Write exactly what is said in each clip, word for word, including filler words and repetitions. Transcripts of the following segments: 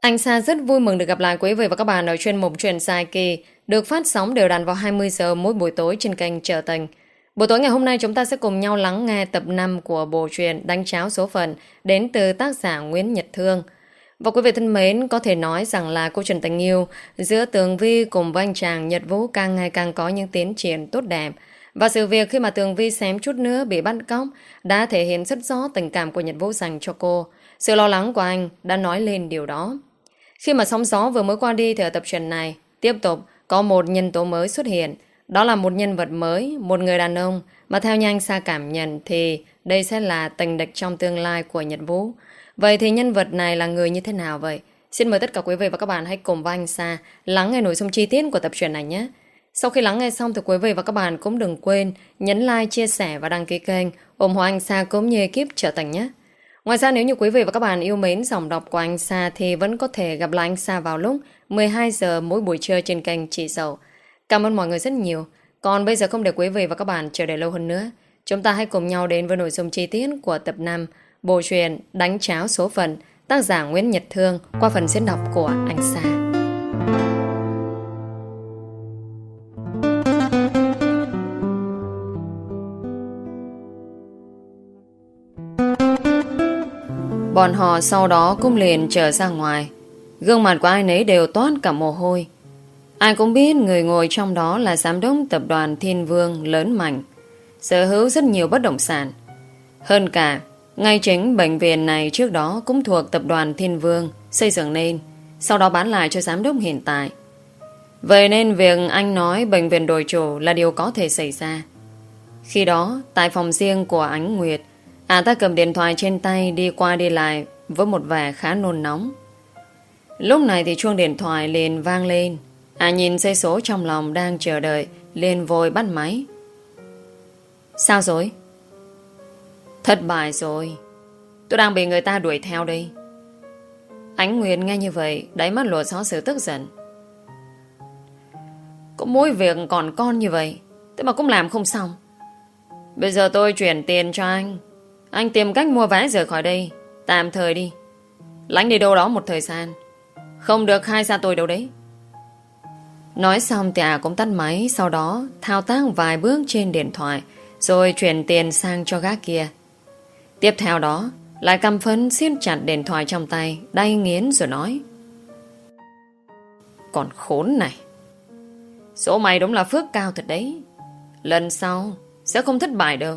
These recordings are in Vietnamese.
Anh Sa rất vui mừng được gặp lại quý vị và các bạn ở chuyên mục Chuyện Dài Kỳ được phát sóng đều đặn vào hai mươi giờ mỗi buổi tối trên kênh Trở Tình. Buổi tối ngày hôm nay chúng ta sẽ cùng nhau lắng nghe tập năm của bộ truyện Đánh Tráo Số Phận đến từ tác giả Nguyễn Nhật Thương. Và quý vị thân mến, có thể nói rằng là câu chuyện tình yêu giữa Tường Vi cùng với anh chàng Nhật Vũ càng ngày càng có những tiến triển tốt đẹp. Và sự việc khi mà Tường Vi xém chút nữa bị bắt cóc đã thể hiện rất rõ tình cảm của Nhật Vũ dành cho cô. Sự lo lắng của anh đã nói lên điều đó. Khi mà sóng gió vừa mới qua đi thì ở tập truyện này tiếp tục có một nhân tố mới xuất hiện. Đó là một nhân vật mới, một người đàn ông mà theo như anh Sa cảm nhận thì đây sẽ là tình địch trong tương lai của Nhật Vũ. Vậy thì nhân vật này là người như thế nào vậy? Xin mời tất cả quý vị và các bạn hãy cùng với anh Sa lắng nghe nội dung chi tiết của tập truyện này nhé. Sau khi lắng nghe xong thì quý vị và các bạn cũng đừng quên nhấn like, chia sẻ và đăng ký kênh ủng hộ anh Sa cũng như ekip Trở Tình nhé. Ngoài ra nếu như quý vị và các bạn yêu mến giọng đọc của anh Sa thì vẫn có thể gặp lại anh Sa vào lúc mười hai giờ mỗi buổi trưa trên kênh Chị Dậu. Cảm ơn mọi người rất nhiều. Còn bây giờ không để quý vị và các bạn chờ đợi lâu hơn nữa, chúng ta hãy cùng nhau đến với nội dung chi tiết của tập năm bộ truyện Đánh Tráo Số Phận, tác giả Nguyễn Nhật Thương qua phần diễn đọc của anh Sa. Bọn họ sau đó cũng liền trở ra ngoài. Gương mặt của ai nấy đều toát cả mồ hôi. Ai cũng biết người ngồi trong đó là giám đốc tập đoàn Thiên Vương lớn mạnh, sở hữu rất nhiều bất động sản. Hơn cả, ngay chính bệnh viện này trước đó cũng thuộc tập đoàn Thiên Vương xây dựng nên, sau đó bán lại cho giám đốc hiện tại. Vậy nên việc anh nói bệnh viện đổi chủ là điều có thể xảy ra. Khi đó, tại phòng riêng của Ánh Nguyệt, à ta cầm điện thoại trên tay đi qua đi lại với một vẻ khá nôn nóng. Lúc này thì chuông điện thoại liền vang lên. À nhìn dây số trong lòng đang chờ đợi, liền vội bắt máy. Sao rồi? Thất bại rồi. Tôi đang bị người ta đuổi theo đây. Ánh Nguyệt nghe như vậy, đáy mắt lộ rõ sự tức giận. Có mỗi việc còn con như vậy, thế mà cũng làm không xong. Bây giờ tôi chuyển tiền cho anh. Anh tìm cách mua vé rời khỏi đây, tạm thời đi. Lánh đi đâu đó một thời gian, không được khai ra tôi đâu đấy. Nói xong thì à cũng tắt máy, sau đó thao tác vài bước trên điện thoại, rồi chuyển tiền sang cho gác kia. Tiếp theo đó, lại căm phẫn siết chặt điện thoại trong tay, đay nghiến rồi nói. Còn khốn này, số mày đúng là phước cao thật đấy. Lần sau sẽ không thất bại đâu.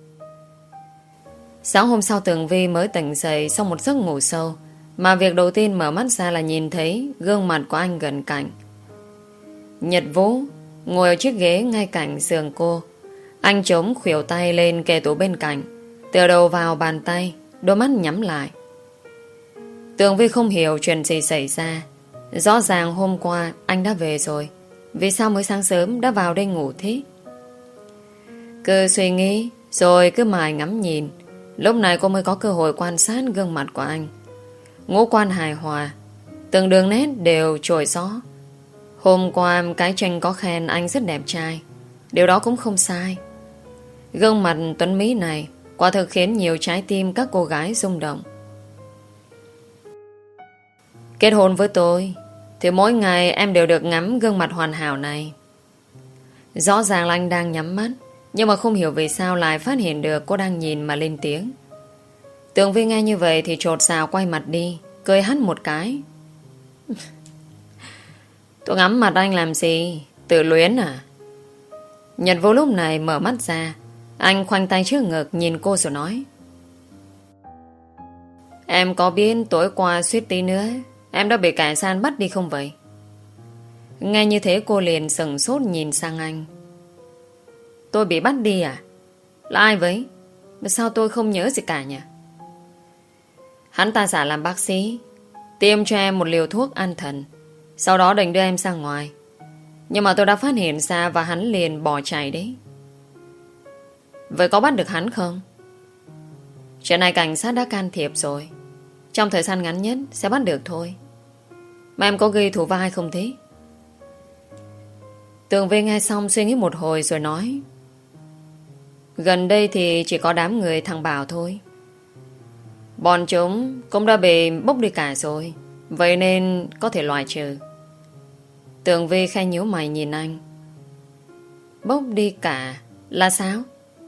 Sáng hôm sau Tường Vi mới tỉnh dậy sau một giấc ngủ sâu, mà việc đầu tiên mở mắt ra là nhìn thấy gương mặt của anh gần cạnh. Nhật Vũ ngồi ở chiếc ghế ngay cạnh giường cô. Anh chống khuỷu tay lên kề tủ bên cạnh, tựa đầu vào bàn tay, đôi mắt nhắm lại. Tường Vi không hiểu chuyện gì xảy ra. Rõ ràng hôm qua anh đã về rồi, vì sao mới sáng sớm đã vào đây ngủ thế? Cứ suy nghĩ rồi cứ mải ngắm nhìn. Lúc này cô mới có cơ hội quan sát gương mặt của anh. Ngũ quan hài hòa, từng đường nét đều trồi gió. Hôm qua cái tranh có khen anh rất đẹp trai, điều đó cũng không sai. Gương mặt tuấn mỹ này quả thực khiến nhiều trái tim các cô gái rung động. Kết hôn với tôi thì mỗi ngày em đều được ngắm gương mặt hoàn hảo này. Rõ ràng là anh đang nhắm mắt, nhưng mà không hiểu vì sao lại phát hiện được cô đang nhìn mà lên tiếng. Tường Vi nghe như vậy thì chột xào quay mặt đi, cười hắt một cái. Tôi ngắm mặt anh làm gì? Tự luyến à? Nhật Vũ lúc này mở mắt ra. Anh khoanh tay trước ngực nhìn cô rồi nói. Em có biết tối qua suýt tí nữa em đã bị kẻ gian bắt đi không vậy? Nghe như thế cô liền sững sốt nhìn sang anh. Tôi bị bắt đi à? Là ai vậy? Mà sao tôi không nhớ gì cả nhỉ? Hắn ta giả làm bác sĩ, tiêm cho em một liều thuốc an thần, sau đó định đưa em ra ngoài. Nhưng mà tôi đã phát hiện ra và hắn liền bỏ chạy đấy. Vậy có bắt được hắn không? Chuyện này cảnh sát đã can thiệp rồi, trong thời gian ngắn nhất sẽ bắt được thôi. Mà em có ghi thủ vai không thế? Tường Vi nghe xong suy nghĩ một hồi rồi nói. Gần đây thì chỉ có đám người thằng Bảo thôi. Bọn chúng cũng đã bị bốc đi cả rồi, Vậy nên có thể loại trừ. Tường Vi khẽ nhíu mày nhìn anh. Bốc đi cả là sao?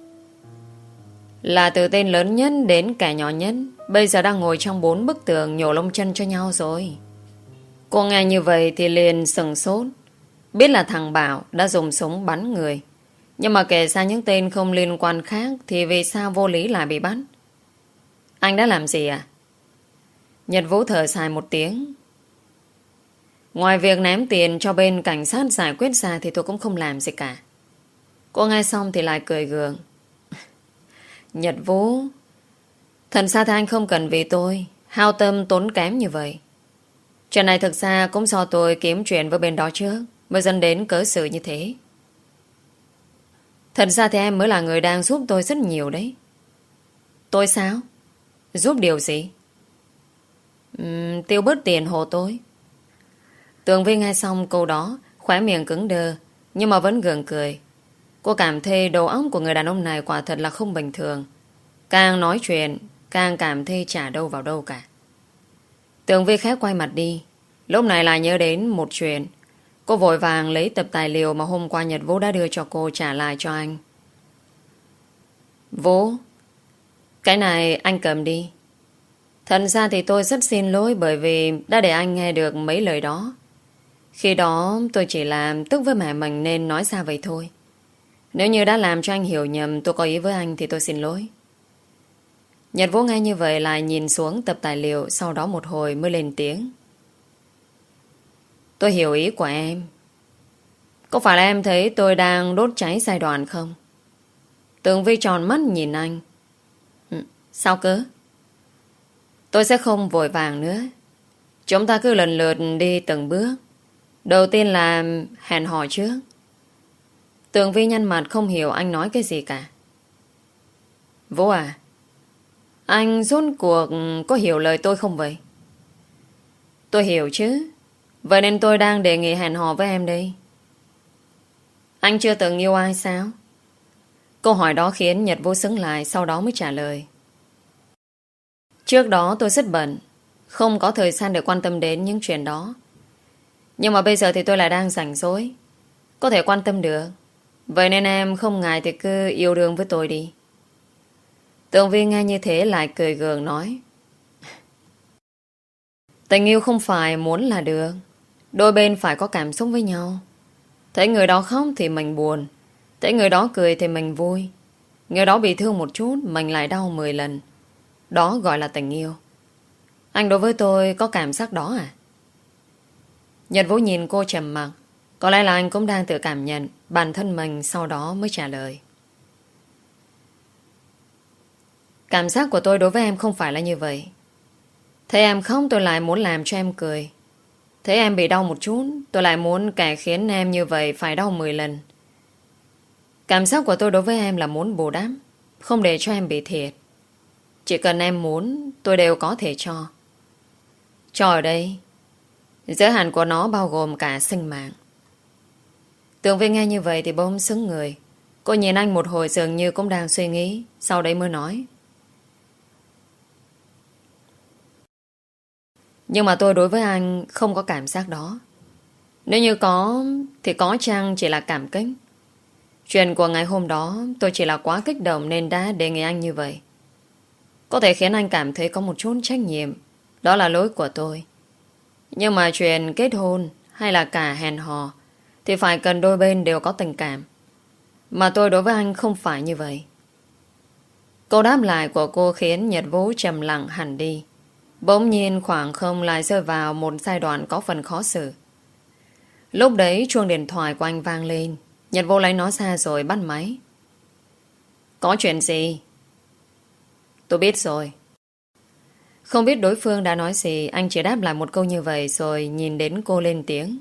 Là từ tên lớn nhất đến kẻ nhỏ nhất bây giờ đang ngồi trong bốn bức tường nhổ lông chân cho nhau rồi. Cô nghe như vậy thì liền sừng sốt. Biết là thằng Bảo đã dùng súng bắn người, nhưng mà kể ra những tên không liên quan khác thì vì sao vô lý lại bị bắt? Anh đã làm gì à? Nhật Vũ thở dài một tiếng. Ngoài việc ném tiền cho bên cảnh sát giải quyết ra thì tôi cũng không làm gì cả. Cô nghe xong thì lại cười gượng. Nhật Vũ, thật ra thì anh không cần vì tôi hao tâm tốn kém như vậy. Chuyện này thực ra cũng do tôi kiếm chuyện với bên đó trước mới dẫn đến cớ sự như thế. Thật ra thì em mới là người đang giúp tôi rất nhiều đấy. Tôi sao? Giúp điều gì? Uhm, tiêu bớt tiền hộ tôi. Tường Vi nghe xong câu đó, khóe miệng cứng đơ, nhưng mà vẫn gượng cười. Cô cảm thấy đầu óc của người đàn ông này quả thật là không bình thường. Càng nói chuyện, càng cảm thấy chả đâu vào đâu cả. Tường Vi khẽ quay mặt đi. Lúc này lại nhớ đến một chuyện. Cô vội vàng lấy tập tài liệu mà hôm qua Nhật Vũ đã đưa cho cô trả lại cho anh. Vũ, cái này anh cầm đi. Thật ra thì tôi rất xin lỗi bởi vì đã để anh nghe được mấy lời đó. Khi đó tôi chỉ làm tức với mẹ mình nên nói ra vậy thôi. Nếu như đã làm cho anh hiểu nhầm tôi có ý với anh thì tôi xin lỗi. Nhật Vũ nghe như vậy lại nhìn xuống tập tài liệu, sau đó một hồi mới lên tiếng. Tôi hiểu ý của em. Có phải là em thấy tôi đang đốt cháy giai đoạn không? Tường Vi tròn mắt nhìn anh. Ừ, sao cơ? Tôi sẽ không vội vàng nữa. Chúng ta cứ lần lượt đi từng bước. Đầu tiên là hẹn hò trước. Tường Vi nhăn mặt không hiểu anh nói cái gì cả. Vũ à, anh rốt cuộc có hiểu lời tôi không vậy? Tôi hiểu chứ. Vậy nên tôi đang đề nghị hẹn hò với em đây. Anh chưa từng yêu ai sao? Câu hỏi đó khiến Nhật Vũ sững lại, sau đó mới trả lời. Trước đó tôi rất bận, không có thời gian để quan tâm đến những chuyện đó. Nhưng mà bây giờ thì tôi lại đang rảnh rỗi, có thể quan tâm được. Vậy nên em không ngại thì cứ yêu đương với tôi đi. Tường Vi nghe như thế lại cười gượng nói. Tình yêu không phải muốn là được. Đôi bên phải có cảm xúc với nhau. Thấy người đó khóc thì mình buồn, thấy người đó cười thì mình vui. Người đó bị thương một chút mình lại đau mười lần. Đó gọi là tình yêu. Anh đối với tôi có cảm giác đó à? Nhật Vũ nhìn cô trầm mặc. Có lẽ là anh cũng đang tự cảm nhận bản thân mình, sau đó mới trả lời. Cảm giác của tôi đối với em không phải là như vậy. Thấy em khóc tôi lại muốn làm cho em cười. Thấy em bị đau một chút tôi lại muốn kẻ khiến em như vậy phải đau mười lần. Cảm giác của tôi đối với em là muốn bù đắp, không để cho em bị thiệt. Chỉ cần em muốn tôi đều có thể cho. Cho ở đây giới hạn của nó bao gồm cả sinh mạng. Tường Vi nghe như vậy thì bỗng sững người. Cô nhìn anh một hồi dường như cũng đang suy nghĩ, sau đấy mới nói. Nhưng mà tôi đối với anh không có cảm giác đó. Nếu như có thì có chăng chỉ là cảm kích. Chuyện của ngày hôm đó tôi chỉ là quá kích động nên đã đề nghị anh như vậy. Có thể khiến anh cảm thấy có một chút trách nhiệm. Đó là lỗi của tôi. Nhưng mà chuyện kết hôn hay là cả hẹn hò thì phải cần đôi bên đều có tình cảm. Mà tôi đối với anh không phải như vậy. Câu đáp lại của cô khiến Nhật Vũ trầm lặng hẳn đi. Bỗng nhiên khoảng không lại rơi vào một giai đoạn có phần khó xử. Lúc đấy chuông điện thoại của anh vang lên. Nhật Vũ lấy nó ra rồi bắt máy. Có chuyện gì? Tôi biết rồi. Không biết đối phương đã nói gì, anh chỉ đáp lại một câu như vậy rồi nhìn đến cô lên tiếng.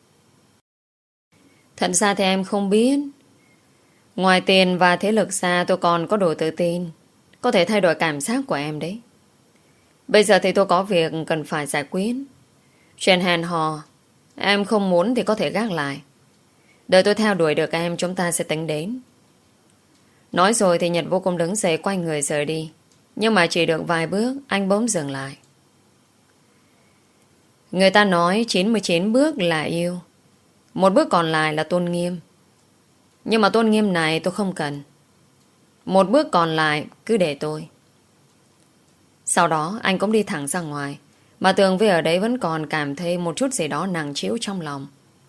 Thật ra thì em không biết. Ngoài tiền và thế lực ra tôi còn có đủ tự tin, có thể thay đổi cảm giác của em đấy. Bây giờ thì tôi có việc cần phải giải quyết. Chuyện hẹn hò em không muốn thì có thể gác lại. Đợi tôi theo đuổi được em chúng ta sẽ tính đến. Nói rồi thì Nhật Vô cùng đứng dậy quay người rời đi. Nhưng mà chỉ được vài bước anh bỗng dừng lại. Người ta nói chín mươi chín bước là yêu, một bước còn lại là tôn nghiêm. Nhưng mà tôn nghiêm này tôi không cần. Một bước còn lại cứ để tôi. Sau đó anh cũng đi thẳng ra ngoài, mà Tường Vi ở đấy vẫn còn cảm thấy một chút gì đó nặng trĩu trong lòng.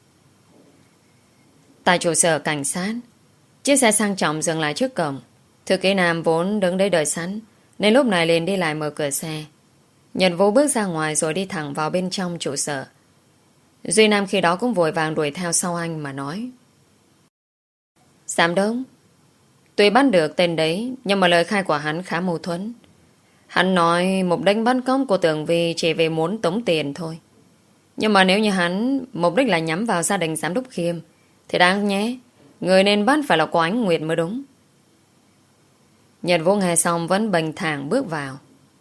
Tại trụ sở cảnh sát, chiếc xe sang trọng dừng lại trước cổng. Thư ký Nam vốn đứng đấy đợi sẵn, nên lúc này liền đi lại mở cửa xe. Nhật Vũ bước ra ngoài rồi đi thẳng vào bên trong trụ sở. Duy Nam khi đó cũng vội vàng đuổi theo sau anh mà nói: Giám đốc, tuy bắt được tên đấy, nhưng mà lời khai của hắn khá mâu thuẫn. Hắn nói mục đích bắt cóc của Tường Vi chỉ vì muốn tống tiền thôi. Nhưng mà nếu như hắn mục đích là nhắm vào gia đình giám đốc Khiêm, thì đáng nhé, người nên bắt phải là cô Ánh Nguyệt mới đúng. Nhật Vũ nghe xong vẫn bình thản bước vào.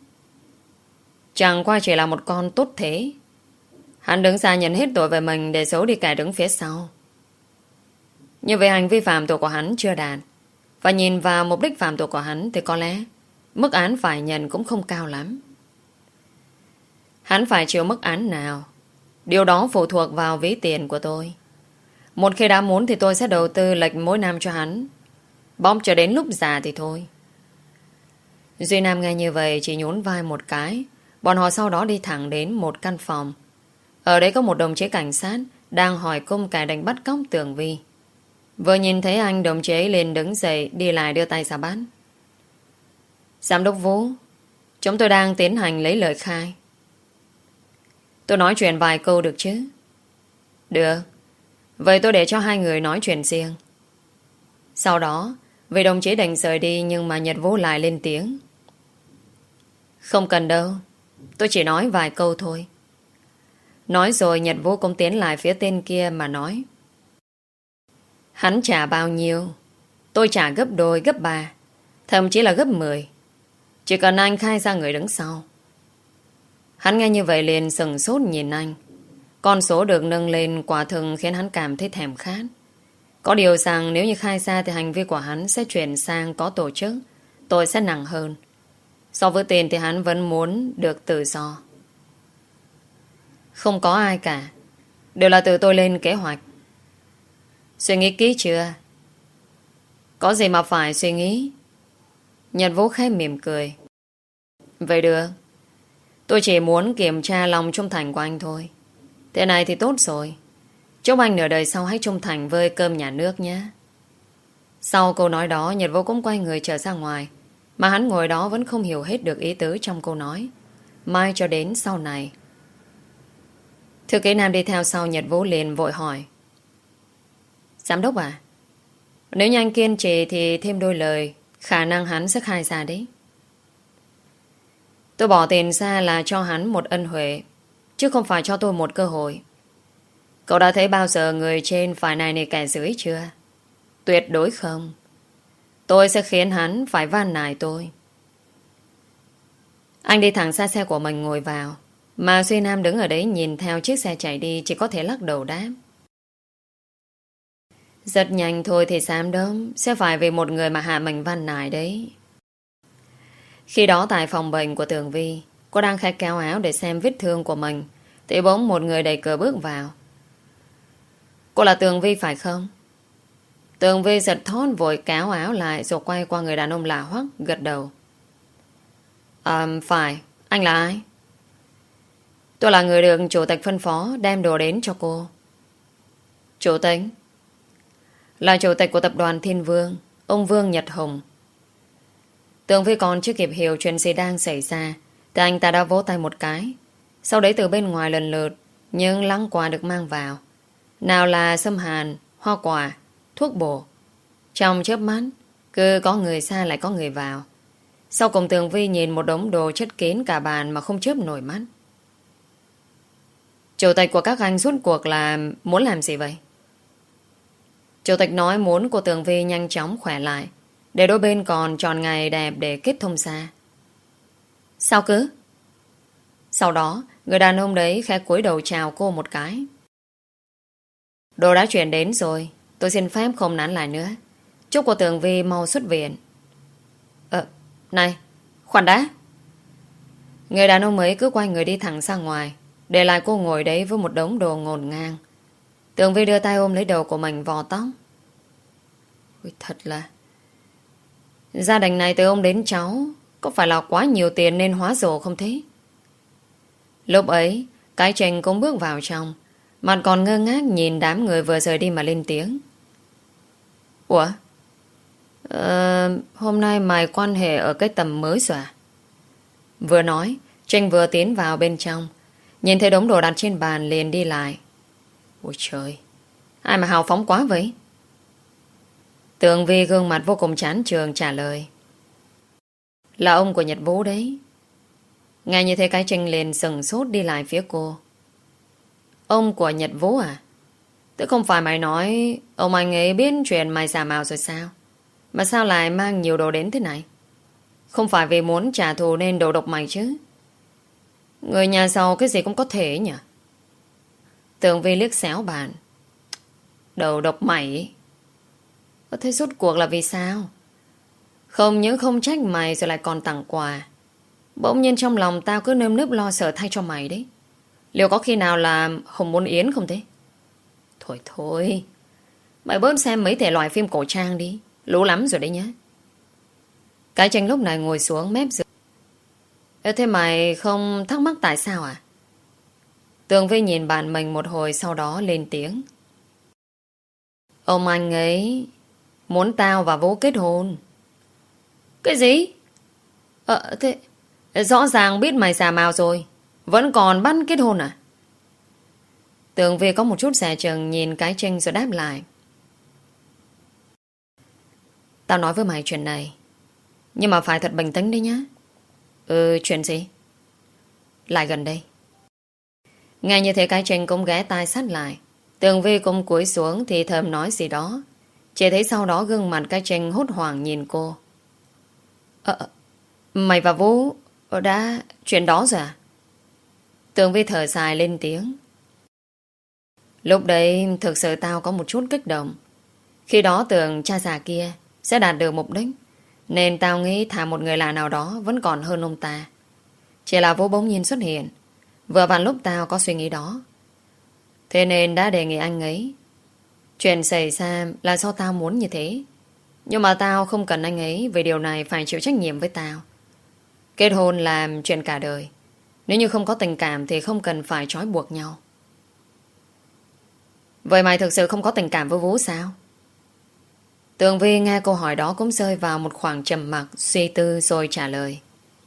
Chẳng qua chỉ là một con tốt thế. Hắn đứng ra nhận hết tội về mình để giấu đi kẻ đứng phía sau. như về hành vi phạm tội của hắn chưa đạt, và nhìn vào mục đích phạm tội của hắn thì có lẽ mức án phải nhận cũng không cao lắm. Hắn phải chịu mức án nào, điều đó phụ thuộc vào ví tiền của tôi. Một khi đã muốn thì tôi sẽ đầu tư lệch mỗi năm cho hắn, bom cho đến lúc già thì thôi. Duy Nam nghe như vậy chỉ nhún vai một cái. Bọn họ sau đó đi thẳng đến một căn phòng. Ở đấy có một đồng chí cảnh sát đang hỏi cung kẻ đánh bắt cóc Tường Vi. Vừa nhìn thấy anh, đồng chí ấy liền đứng dậy đi lại đưa tay ra bắt. Giám đốc Vũ, chúng tôi đang tiến hành lấy lời khai. Tôi nói chuyện vài câu được chứ? Được. Vậy tôi để cho hai người nói chuyện riêng. Sau đó vị đồng chí định rời đi, nhưng mà Nhật Vũ lại lên tiếng. Không cần đâu, tôi chỉ nói vài câu thôi. Nói rồi Nhật Vũ cũng tiến lại phía tên kia mà nói. Hắn trả bao nhiêu, tôi trả gấp đôi, gấp ba, thậm chí là gấp mười. Chỉ cần anh khai ra người đứng sau. Hắn nghe như vậy liền sừng sốt nhìn anh. Con số được nâng lên quả thực khiến hắn cảm thấy thèm khát. Có điều rằng nếu như khai ra thì hành vi của hắn sẽ chuyển sang có tổ chức, tội sẽ nặng hơn. So với tiền thì hắn vẫn muốn được tự do. Không có ai cả, đều là từ tôi lên kế hoạch. Suy nghĩ kỹ chưa? Có gì mà phải suy nghĩ? Nhật Vũ khẽ mỉm cười. Vậy được, tôi chỉ muốn kiểm tra lòng trung thành của anh thôi. Thế này thì tốt rồi. Chúc anh nửa đời sau hãy trung thành với cơm nhà nước nhé. Sau câu nói đó, Nhật Vũ cũng quay người trở ra ngoài, mà hắn ngồi đó vẫn không hiểu hết được ý tứ trong câu nói. Mai cho đến sau này. Thư ký Nam đi theo sau Nhật Vũ liền vội hỏi. Giám đốc à, nếu như anh kiên trì thì thêm đôi lời, khả năng hắn sẽ khai ra đấy. Tôi bỏ tiền ra là cho hắn một ân huệ, chứ không phải cho tôi một cơ hội. Cậu đã thấy bao giờ người trên phải này nề kẻ dưới chưa? Tuyệt đối không. Tôi sẽ khiến hắn phải van nài tôi. Anh đi thẳng ra xe của mình ngồi vào, mà Duy Nam đứng ở đấy nhìn theo chiếc xe chạy đi, chỉ có thể lắc đầu đáp. Rất nhanh thôi thì Sam đó sẽ phải vì một người mà hạ mình van nài đấy. Khi đó tại phòng bệnh của Tường Vi, cô đang khẽ kéo áo để xem vết thương của mình, thì bỗng một người đẩy cửa bước vào. Cô là Tường Vi phải không? Tường Vi giật thót vội kéo áo lại rồi quay qua người đàn ông lạ hoắc, gật đầu. À, phải, anh là ai? Tôi là người được chủ tịch phân phó đem đồ đến cho cô. Chủ tịch? Là chủ tịch của tập đoàn Thiên Vương, ông Vương Nhật Hùng. Tường Vi còn chưa kịp hiểu chuyện gì đang xảy ra thì anh ta đã vỗ tay một cái. Sau đấy từ bên ngoài lần lượt những lăng quà được mang vào. Nào là sâm hàn, hoa quả, thuốc bổ. Trong chớp mắt cứ có người ra lại có người vào. Sau cùng Tường Vi nhìn một đống đồ chất kín cả bàn mà không chớp nổi mắt. Chủ tịch của các anh suốt cuộc là muốn làm gì vậy? Chủ tịch nói muốn cô Tường Vi nhanh chóng khỏe lại, để đôi bên còn tròn ngày đẹp để kết thông xa. Sao cứ? Sau đó người đàn ông đấy khẽ cúi đầu chào cô một cái. Đồ đã chuyển đến rồi, tôi xin phép không nán lại nữa. Chúc cô Tường Vi mau xuất viện. Ờ, này, khoan đã. Người đàn ông ấy cứ quay người đi thẳng ra ngoài. để lại cô ngồi đấy với một đống đồ ngổn ngang. Tường Vi đưa tay ôm lấy đầu của mình vò tóc. Ôi, thật là gia đình này từ ông đến cháu có phải là quá nhiều tiền nên hóa rồ không thế? Lúc ấy cái Trình cũng bước vào trong, mặt còn ngơ ngác nhìn đám người vừa rời đi mà lên tiếng. Ủa? Ờ, hôm nay mày quan hệ ở cái tầm mới rồi à? Vừa nói Trình vừa tiến vào bên trong, nhìn thấy đống đồ đặt trên bàn liền đi lại. Ôi trời, ai mà hào phóng quá vậy? Tường Vi gương mặt vô cùng chán chường trả lời. Là ông của Nhật Vũ đấy. Nghe như thế cái Trình liền sừng sốt đi lại phía cô. Ông của Nhật Vũ à? Tức không phải mày nói ông anh ấy biết chuyện mày giả mạo rồi sao? Mà sao lại mang nhiều đồ đến thế này? Không phải vì muốn trả thù nên đồ độc mày chứ? Người nhà giàu cái gì cũng có thể nhỉ? Tường Vi liếc xéo bàn. Đầu độc mày? Có thế rốt cuộc là vì sao? Không những không trách mày rồi lại còn tặng quà. Bỗng nhiên trong lòng tao cứ nơm nớp lo sợ thay cho mày đấy. Liệu có khi nào là Hồng Môn Yến không thế? Thôi thôi, mày bớt xem mấy thể loại phim cổ trang đi. Lú lắm rồi đấy nhá. Cái Tranh lúc này ngồi xuống mép giường. Ê, thế mày không thắc mắc tại sao à? Tường Vi nhìn bạn mình một hồi sau đó lên tiếng. Ông anh ấy muốn tao và Vũ kết hôn. Cái gì? Ờ thế rõ ràng biết mày giả mạo rồi, vẫn còn bắt kết hôn à? Tường Vi có một chút dè chừng nhìn cái Tranh rồi đáp lại. Tao nói với mày chuyện này, nhưng mà phải thật bình tĩnh đấy nhá. Ừ, chuyện gì? Lại gần đây. Nghe như thế cái Tranh cũng ghé tai sát lại. Tường Vi cũng cúi xuống thì thầm nói gì đó. Chỉ thấy sau đó gương mặt cái Tranh hốt hoảng nhìn cô. Ờ, mày và Vũ đã chuyện đó rồi à? Tường Vi thở dài lên tiếng. Lúc đấy thực sự tao có một chút kích động. Khi đó tưởng cha già kia sẽ đạt được mục đích, nên tao nghĩ thả một người lạ nào đó vẫn còn hơn ông ta. Chỉ là Vũ bỗng nhiên xuất hiện vừa vặn lúc tao có suy nghĩ đó. Thế nên đã đề nghị anh ấy. Chuyện xảy ra là do tao muốn như thế, nhưng mà tao không cần anh ấy về điều này phải chịu trách nhiệm với tao. Kết hôn là chuyện cả đời. Nếu như không có tình cảm thì không cần phải trói buộc nhau. Vậy mày thực sự không có tình cảm với Vũ sao? Tường Vi nghe câu hỏi đó cũng rơi vào một khoảng trầm mặc suy tư rồi trả lời.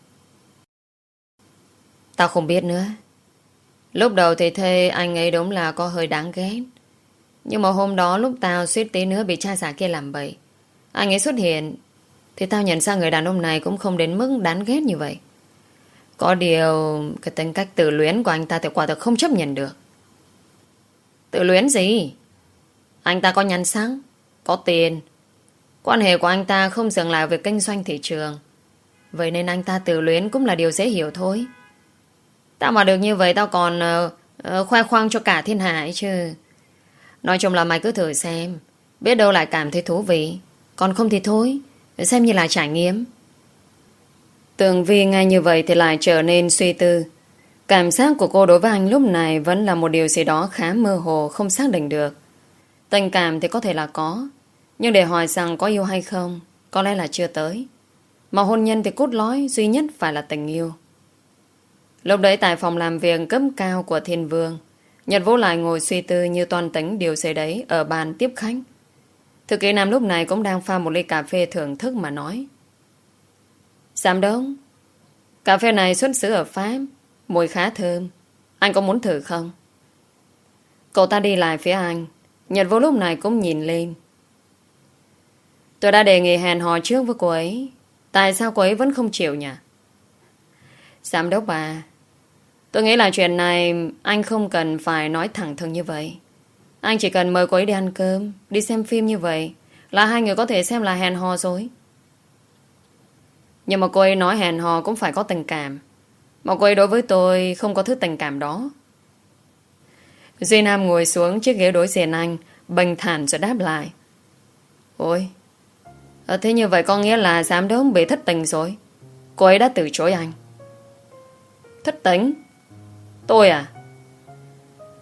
Tao không biết nữa. Lúc đầu thì thấy anh ấy đúng là có hơi đáng ghét. Nhưng mà hôm đó lúc tao suýt tí nữa bị cha già kia làm bậy, anh ấy xuất hiện thì tao nhận ra người đàn ông này cũng không đến mức đáng ghét như vậy. Có điều cái tính cách tự luyến của anh ta thì quả thực không chấp nhận được. Tự luyến gì? Anh ta có nhan sắc, có tiền. Quan hệ của anh ta không dừng lại việc kinh doanh thị trường. Vậy nên anh ta tự luyến cũng là điều dễ hiểu thôi. Tao mà được như vậy tao còn uh, uh, khoe khoang cho cả thiên hạ ấy chứ. Nói chung là mày cứ thử xem, biết đâu lại cảm thấy thú vị. Còn không thì thôi, xem như là trải nghiệm. Tường Vi nghe như vậy thì lại trở nên suy tư. Cảm giác của cô đối với anh lúc này vẫn là một điều gì đó khá mơ hồ, không xác định được. Tình cảm thì có thể là có, nhưng để hỏi rằng có yêu hay không, có lẽ là chưa tới. Mà hôn nhân thì cốt lõi duy nhất phải là tình yêu. Lúc đấy tại phòng làm việc cấp cao của Thiên Vương, Nhật Vũ lại ngồi suy tư như toan tính điều gì đấy ở bàn tiếp khách. Thư ký Nam lúc này cũng đang pha một ly cà phê thưởng thức mà nói. Giám đốc, cà phê này xuất xứ ở Pháp, mùi khá thơm. Anh có muốn thử không? Cậu ta đi lại phía anh. Nhật Vũ lúc này cũng nhìn lên. Tôi đã đề nghị hẹn hò trước với cô ấy. Tại sao cô ấy vẫn không chịu nhỉ? Giám đốc à, tôi nghĩ là chuyện này anh không cần phải nói thẳng thừng như vậy. Anh chỉ cần mời cô ấy đi ăn cơm, đi xem phim như vậy là hai người có thể xem là hẹn hò rồi. Nhưng mà cô ấy nói hẹn hò cũng phải có tình cảm. Mà cô ấy đối với tôi không có thứ tình cảm đó. Duy Nam ngồi xuống chiếc ghế đối diện anh, bình thản rồi đáp lại. Ôi, à, thế như vậy có nghĩa là giám đốc bị thất tình rồi. Cô ấy đã từ chối anh. Thất tình? Tôi à?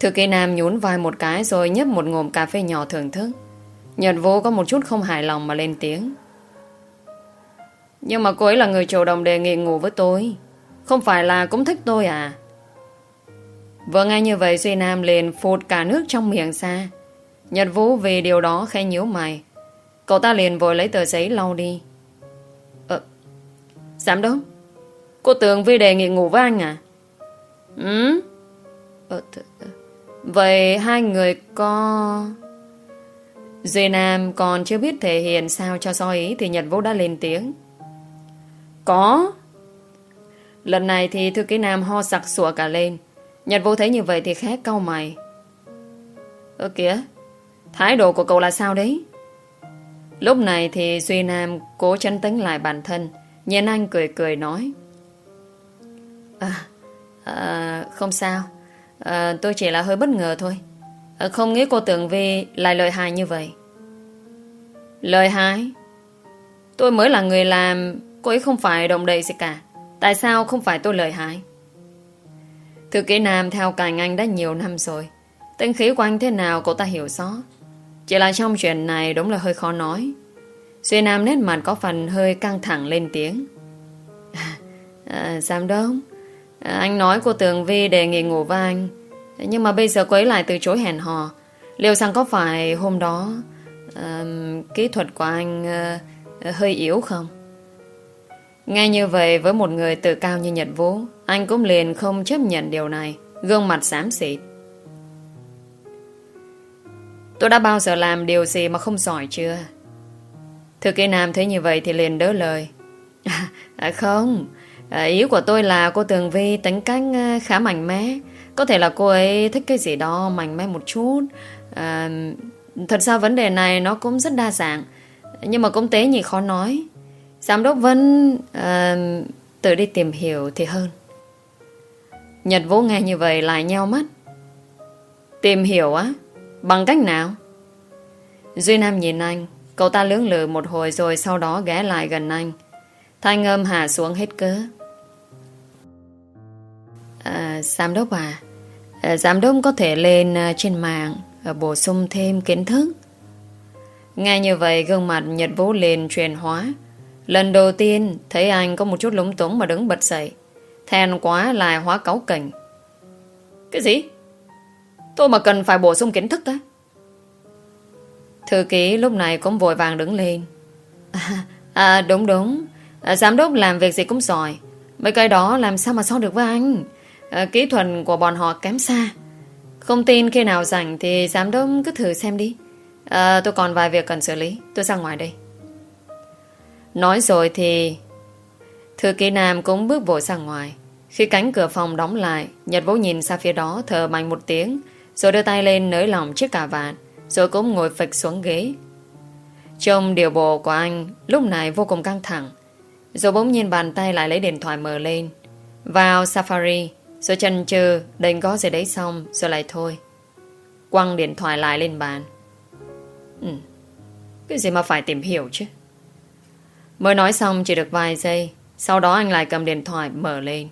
Thư ký nam nhún vai một cái rồi nhấp một ngụm cà phê nhỏ thưởng thức. Nhật Vũ có một chút không hài lòng mà lên tiếng. Nhưng mà cô ấy là người chủ động đề nghị ngủ với tôi, không phải là cũng thích tôi à? Vừa nghe như vậy Duy Nam liền phụt cả nước trong miệng ra. Nhật Vũ vì điều đó khẽ nhíu mày. Cậu ta liền vội lấy tờ giấy lau đi. Ờ Giám đốc, cô Tường Vi đề nghị ngủ với anh à? Ừ ờ, Vậy hai người có... Duy Nam còn chưa biết thể hiện sao cho so ý thì Nhật Vũ đã lên tiếng. Có. Lần này thì thư ký Nam ho sặc sụa cả lên. Nhật Vũ thấy như vậy thì khẽ cau mày. Ơ kìa, thái độ của cậu là sao đấy? Lúc này thì Duy Nam cố trấn tĩnh lại bản thân, nhìn anh cười cười nói. À, à không sao, à, tôi chỉ là hơi bất ngờ thôi. à, Không nghĩ cô Tường Vi lại lợi hại như vậy. Lợi hại? Tôi mới là người làm, cô ấy không phải động đậy gì cả. Tại sao không phải tôi lợi hại? Thư ký Nam theo cạnh anh đã nhiều năm rồi. Tính khí của anh thế nào cậu ta hiểu rõ. Chỉ là trong chuyện này đúng là hơi khó nói. Duy Nam nét mặt có phần hơi căng thẳng lên tiếng. À, à, giám đốc, à, anh nói cô Tường Vi đề nghị ngủ với anh, nhưng mà bây giờ cô ấy lại từ chối hẹn hò. Liệu rằng có phải hôm đó à, kỹ thuật của anh à, hơi yếu không? Nghe như vậy với một người tự cao như Nhật Vũ, anh cũng liền không chấp nhận điều này, gương mặt xám xịt. Tôi đã bao giờ làm điều gì mà không giỏi chưa? Thư ký Nam thấy như vậy thì liền đỡ lời. À, à không, à, ý của tôi là cô Tường Vi tính cách khá mạnh mẽ. Có thể là cô ấy thích cái gì đó mạnh mẽ một chút. à, Thật ra vấn đề này nó cũng rất đa dạng, nhưng mà cũng tế nhị khó nói. Giám đốc vẫn à, tự đi tìm hiểu thì hơn. Nhật Vũ nghe như vậy lại nheo mắt. Tìm hiểu á? Bằng cách nào? Duy Nam nhìn anh. Cậu ta lưỡng lự một hồi rồi sau đó ghé lại gần anh. Thanh âm hạ xuống hết cớ. à, Giám đốc à, à Giám đốc có thể lên uh, trên mạng uh, bổ sung thêm kiến thức. Nghe như vậy gương mặt Nhật Vũ liền chuyển hóa. Lần đầu tiên thấy anh có một chút lúng túng mà đứng bật dậy. Thèn quá lại hóa cáu kỉnh. Cái gì? Tôi mà cần phải bổ sung kiến thức á? Thư ký lúc này cũng vội vàng đứng lên. À, à đúng đúng, à, giám đốc làm việc gì cũng giỏi. Mấy cái đó làm sao mà so được với anh? à, Kỹ thuật của bọn họ kém xa. Không tin khi nào rảnh thì giám đốc cứ thử xem đi. à, Tôi còn vài việc cần xử lý, tôi ra ngoài đây. Nói rồi thì thư ký Nam cũng bước vội ra ngoài. Khi cánh cửa phòng đóng lại, Nhật Vũ nhìn ra phía đó thở mạnh một tiếng, rồi đưa tay lên nới lỏng chiếc cà vạt, rồi cũng ngồi phịch xuống ghế. Trông điều bộ của anh lúc này vô cùng căng thẳng. Rồi bỗng nhiên bàn tay lại lấy điện thoại mở lên, vào Safari, rồi chần chừ định gõ gì đấy xong rồi lại thôi, quăng điện thoại lại lên bàn. ừ, Cái gì mà phải tìm hiểu chứ? Mới nói xong chỉ được vài giây, sau đó anh lại cầm điện thoại mở lên.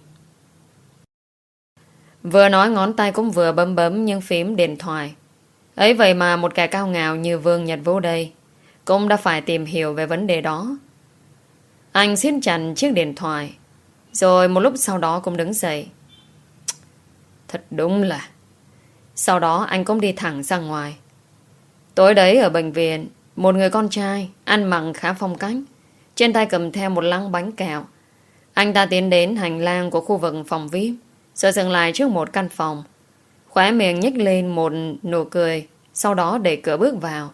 Vừa nói ngón tay cũng vừa bấm bấm những phím điện thoại. Ấy vậy mà một kẻ cao ngạo như Vương Nhật Vũ đây cũng đã phải tìm hiểu về vấn đề đó. Anh siết chặt chiếc điện thoại, rồi một lúc sau đó cũng đứng dậy. Thật đúng là... Sau đó anh cũng đi thẳng ra ngoài. Tối đấy ở bệnh viện, một người con trai ăn mặc khá phong cách, trên tay cầm theo một lăng bánh kẹo. Anh ta tiến đến hành lang của khu vực phòng vi ai pi, rồi dừng lại trước một căn phòng, khóe miệng nhếch lên một nụ cười, sau đó đẩy cửa bước vào.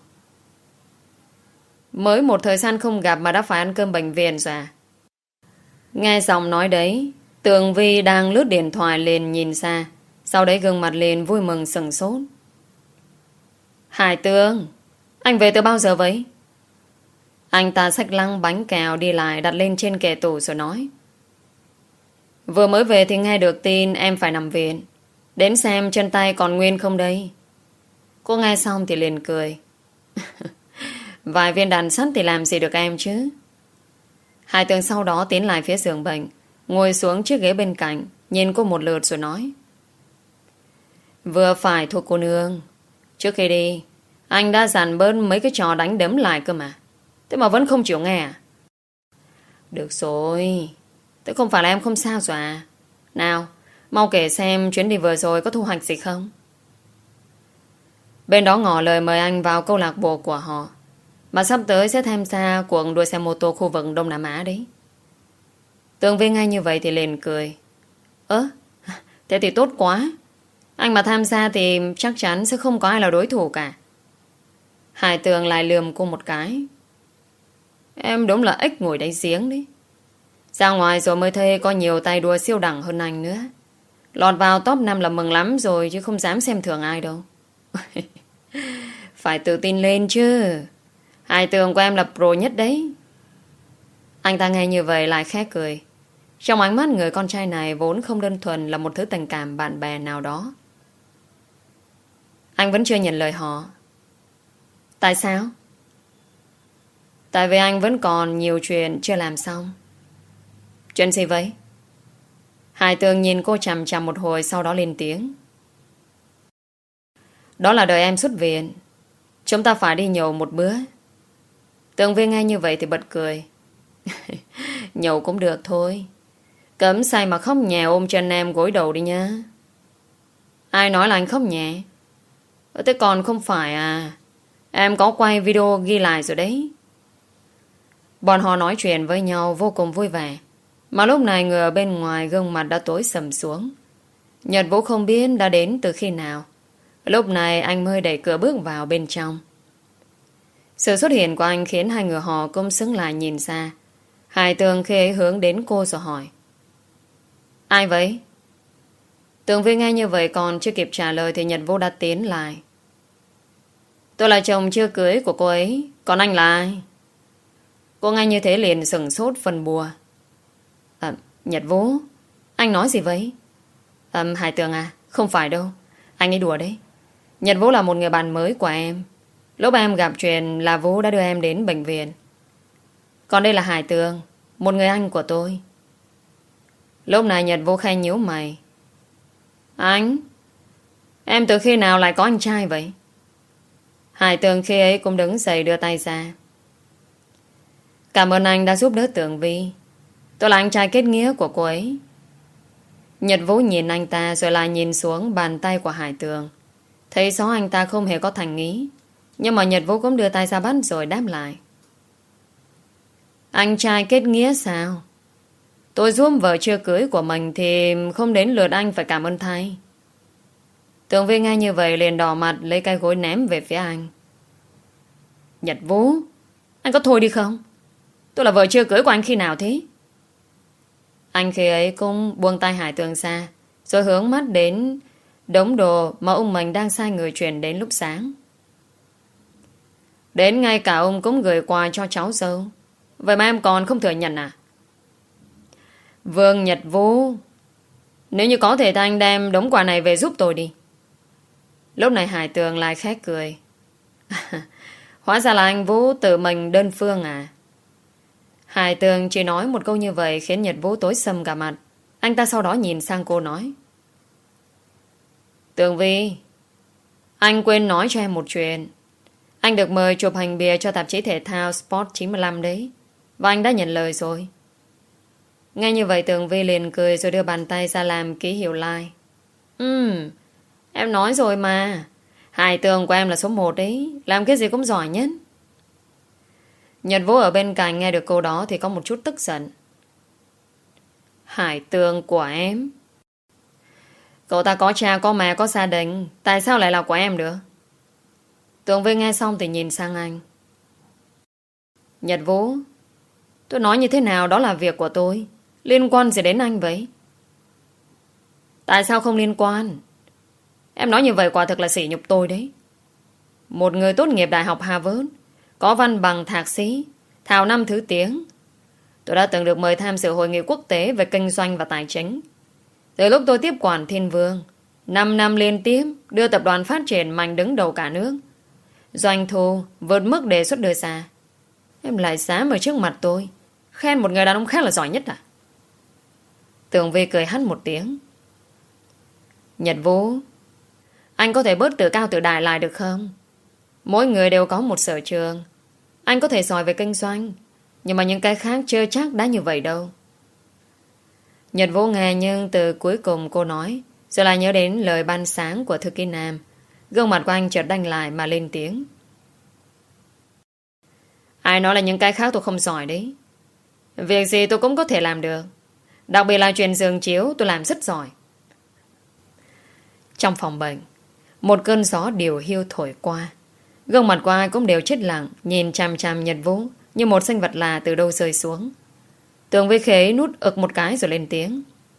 Mới một thời gian không gặp mà đã phải ăn cơm bệnh viện rồi à? Nghe giọng nói đấy, Tường Vi đang lướt điện thoại lên nhìn ra, sau đấy gương mặt liền vui mừng sừng sốt. Hải Tường, anh về từ bao giờ vậy? Anh ta xách lăng bánh kẹo đi lại đặt lên trên kệ tủ rồi nói. Vừa mới về thì nghe được tin em phải nằm viện, đến xem chân tay còn nguyên không đây. Cô nghe xong thì liền cười. Vài viên đạn sắt thì làm gì được em chứ. Hải Tường sau đó tiến lại phía giường bệnh, ngồi xuống chiếc ghế bên cạnh, nhìn cô một lượt rồi nói. Vừa phải thôi cô nương. Trước khi đi, anh đã dặn bớt mấy cái trò đánh đấm lại cơ mà. Thế mà vẫn không chịu nghe à? Được rồi. Thế không phải là em không sao rồi à? Nào, mau kể xem chuyến đi vừa rồi có thu hoạch gì không? Bên đó ngỏ lời mời anh vào câu lạc bộ của họ, mà sắp tới sẽ tham gia cuộc đua xe mô tô khu vực Đông Nam Á đấy. Tường Vi nghe như vậy thì liền cười. Ơ, thế thì tốt quá. Anh mà tham gia thì chắc chắn sẽ không có ai là đối thủ cả. Hải Tường lại lườm cô một cái. Em đúng là ếch ngồi đáy giếng đấy. Ra ngoài rồi mới thấy có nhiều tay đua siêu đẳng hơn anh nữa. Lọt vào top năm là mừng lắm rồi, chứ không dám xem thường ai đâu. Phải tự tin lên chứ. Hải Tường của em là pro nhất đấy. Anh ta nghe như vậy lại khẽ cười. Trong ánh mắt người con trai này vốn không đơn thuần là một thứ tình cảm bạn bè nào đó. Anh vẫn chưa nhận lời họ. Tại sao? Tại vì anh vẫn còn nhiều chuyện chưa làm xong. Chuyện gì vậy? Hải Tường nhìn cô chằm chằm một hồi, sau đó lên tiếng. Đó là đợi em xuất viện. Chúng ta phải đi nhậu một bữa. Tường Vi nghe như vậy thì bật cười. Nhậu cũng được thôi. Cấm say mà khóc nhè ôm chân em gối đầu đi nha. Ai nói là anh khóc nhẹ? Thế còn không phải à? Em có quay video ghi lại rồi đấy. Bọn họ nói chuyện với nhau vô cùng vui vẻ. Mà lúc này người ở bên ngoài gương mặt đã tối sầm xuống. Nhật Vũ không biết đã đến từ khi nào. Lúc này anh mới đẩy cửa bước vào bên trong. Sự xuất hiện của anh khiến hai người họ cũng xứng lại nhìn xa. Hải Tường khi ấy hướng đến cô rồi hỏi. Ai vậy? Tường Vi nghe như vậy còn chưa kịp trả lời thì Nhật Vũ đã tiến lại. Tôi là chồng chưa cưới của cô ấy. Còn anh là ai? Cô nghe như thế liền sửng sốt phần bùa. À, Nhật Vũ, anh nói gì vậy? À, Hải Tường à, không phải đâu. Anh ấy đùa đấy. Nhật Vũ là một người bạn mới của em. Lúc em gặp chuyện là Vũ đã đưa em đến bệnh viện. Còn đây là Hải Tường, một người anh của tôi. Lúc này Nhật Vũ khẽ nhíu mày. Anh? Em từ khi nào lại có anh trai vậy? Hải Tường khi ấy cũng đứng dậy đưa tay ra. Cảm ơn anh đã giúp đỡ Tường Vi. Tôi là anh trai kết nghĩa của cô ấy. Nhật Vũ nhìn anh ta rồi lại nhìn xuống bàn tay của Hải Tường. Thấy rõ anh ta không hề có thành ý. Nhưng mà Nhật Vũ cũng đưa tay ra bắt rồi đáp lại. Anh trai kết nghĩa sao? Tôi giúp vợ chưa cưới của mình thì không đến lượt anh phải cảm ơn thay. Tường Vi nghe như vậy liền đỏ mặt lấy cái gối ném về phía anh. Nhật Vũ, anh có thôi đi không? Tôi là vợ chưa cưới của anh khi nào thế? Anh khi ấy cũng buông tay Hải Tường ra, rồi hướng mắt đến đống đồ mà ông mình đang sai người chuyển đến lúc sáng. Đến ngay cả ông cũng gửi quà cho cháu dâu. Vậy mà em còn không thừa nhận à? Vương Nhật Vũ, nếu như có thể thì anh đem đống quà này về giúp tôi đi. Lúc này Hải Tường lại khét cười. Hóa ra là anh Vũ tự mình đơn phương à? Hải Tường chỉ nói một câu như vậy khiến Nhật Vũ tối sầm cả mặt. Anh ta sau đó nhìn sang cô nói. Tường Vi, anh quên nói cho em một chuyện. Anh được mời chụp hành bìa cho tạp chí thể thao Sport chín mươi lăm đấy. Và anh đã nhận lời rồi. Nghe như vậy Tường Vi liền cười rồi đưa bàn tay ra làm ký hiệu like. Ừm, em nói rồi mà. Hải Tường của em là số một đấy. Làm cái gì cũng giỏi nhất. Nhật Vũ ở bên cạnh nghe được câu đó thì có một chút tức giận. Hải Tường của em? Cậu ta có cha, có mẹ, có gia đình. Tại sao lại là của em được? Tường Vi nghe xong thì nhìn sang anh. Nhật Vũ, tôi nói như thế nào đó là việc của tôi. Liên quan gì đến anh vậy? Tại sao không liên quan? Em nói như vậy quả thực là sỉ nhục tôi đấy. Một người tốt nghiệp Đại học Harvard, có văn bằng thạc sĩ, thạo năm thứ tiếng. Tôi đã từng được mời tham dự hội nghị quốc tế về kinh doanh và tài chính. Từ lúc tôi tiếp quản Thiên Vương, năm năm liên tiếp đưa tập đoàn phát triển mạnh đứng đầu cả nước. Doanh thu vượt mức đề xuất đưa ra. Em lại dám ở trước mặt tôi khen một người đàn ông khác là giỏi nhất à? Tường Vi cười hắt một tiếng. Nhật Vũ, Anh có thể bớt tự cao tự đại lại được không? Mỗi người đều có một sở trường. Anh có thể giỏi về kinh doanh, nhưng mà những cái khác chưa chắc đã như vậy đâu. Nhật Vũ nghe nhưng từ cuối cùng cô nói, rồi lại nhớ đến lời ban sáng của thư ký Nam. Gương mặt của anh chợt đanh lại mà lên tiếng. Ai nói là những cái khác tôi không giỏi đấy. Việc gì tôi cũng có thể làm được. Đặc biệt là chuyện giường chiếu tôi làm rất giỏi. Trong phòng bệnh, một cơn gió điều hiu thổi qua. Gương mặt của ai cũng đều chết lặng, nhìn chằm chằm Nhật Vũ như một sinh vật lạ từ đâu rơi xuống. Tường Vi Khế nút ực một cái rồi lên tiếng.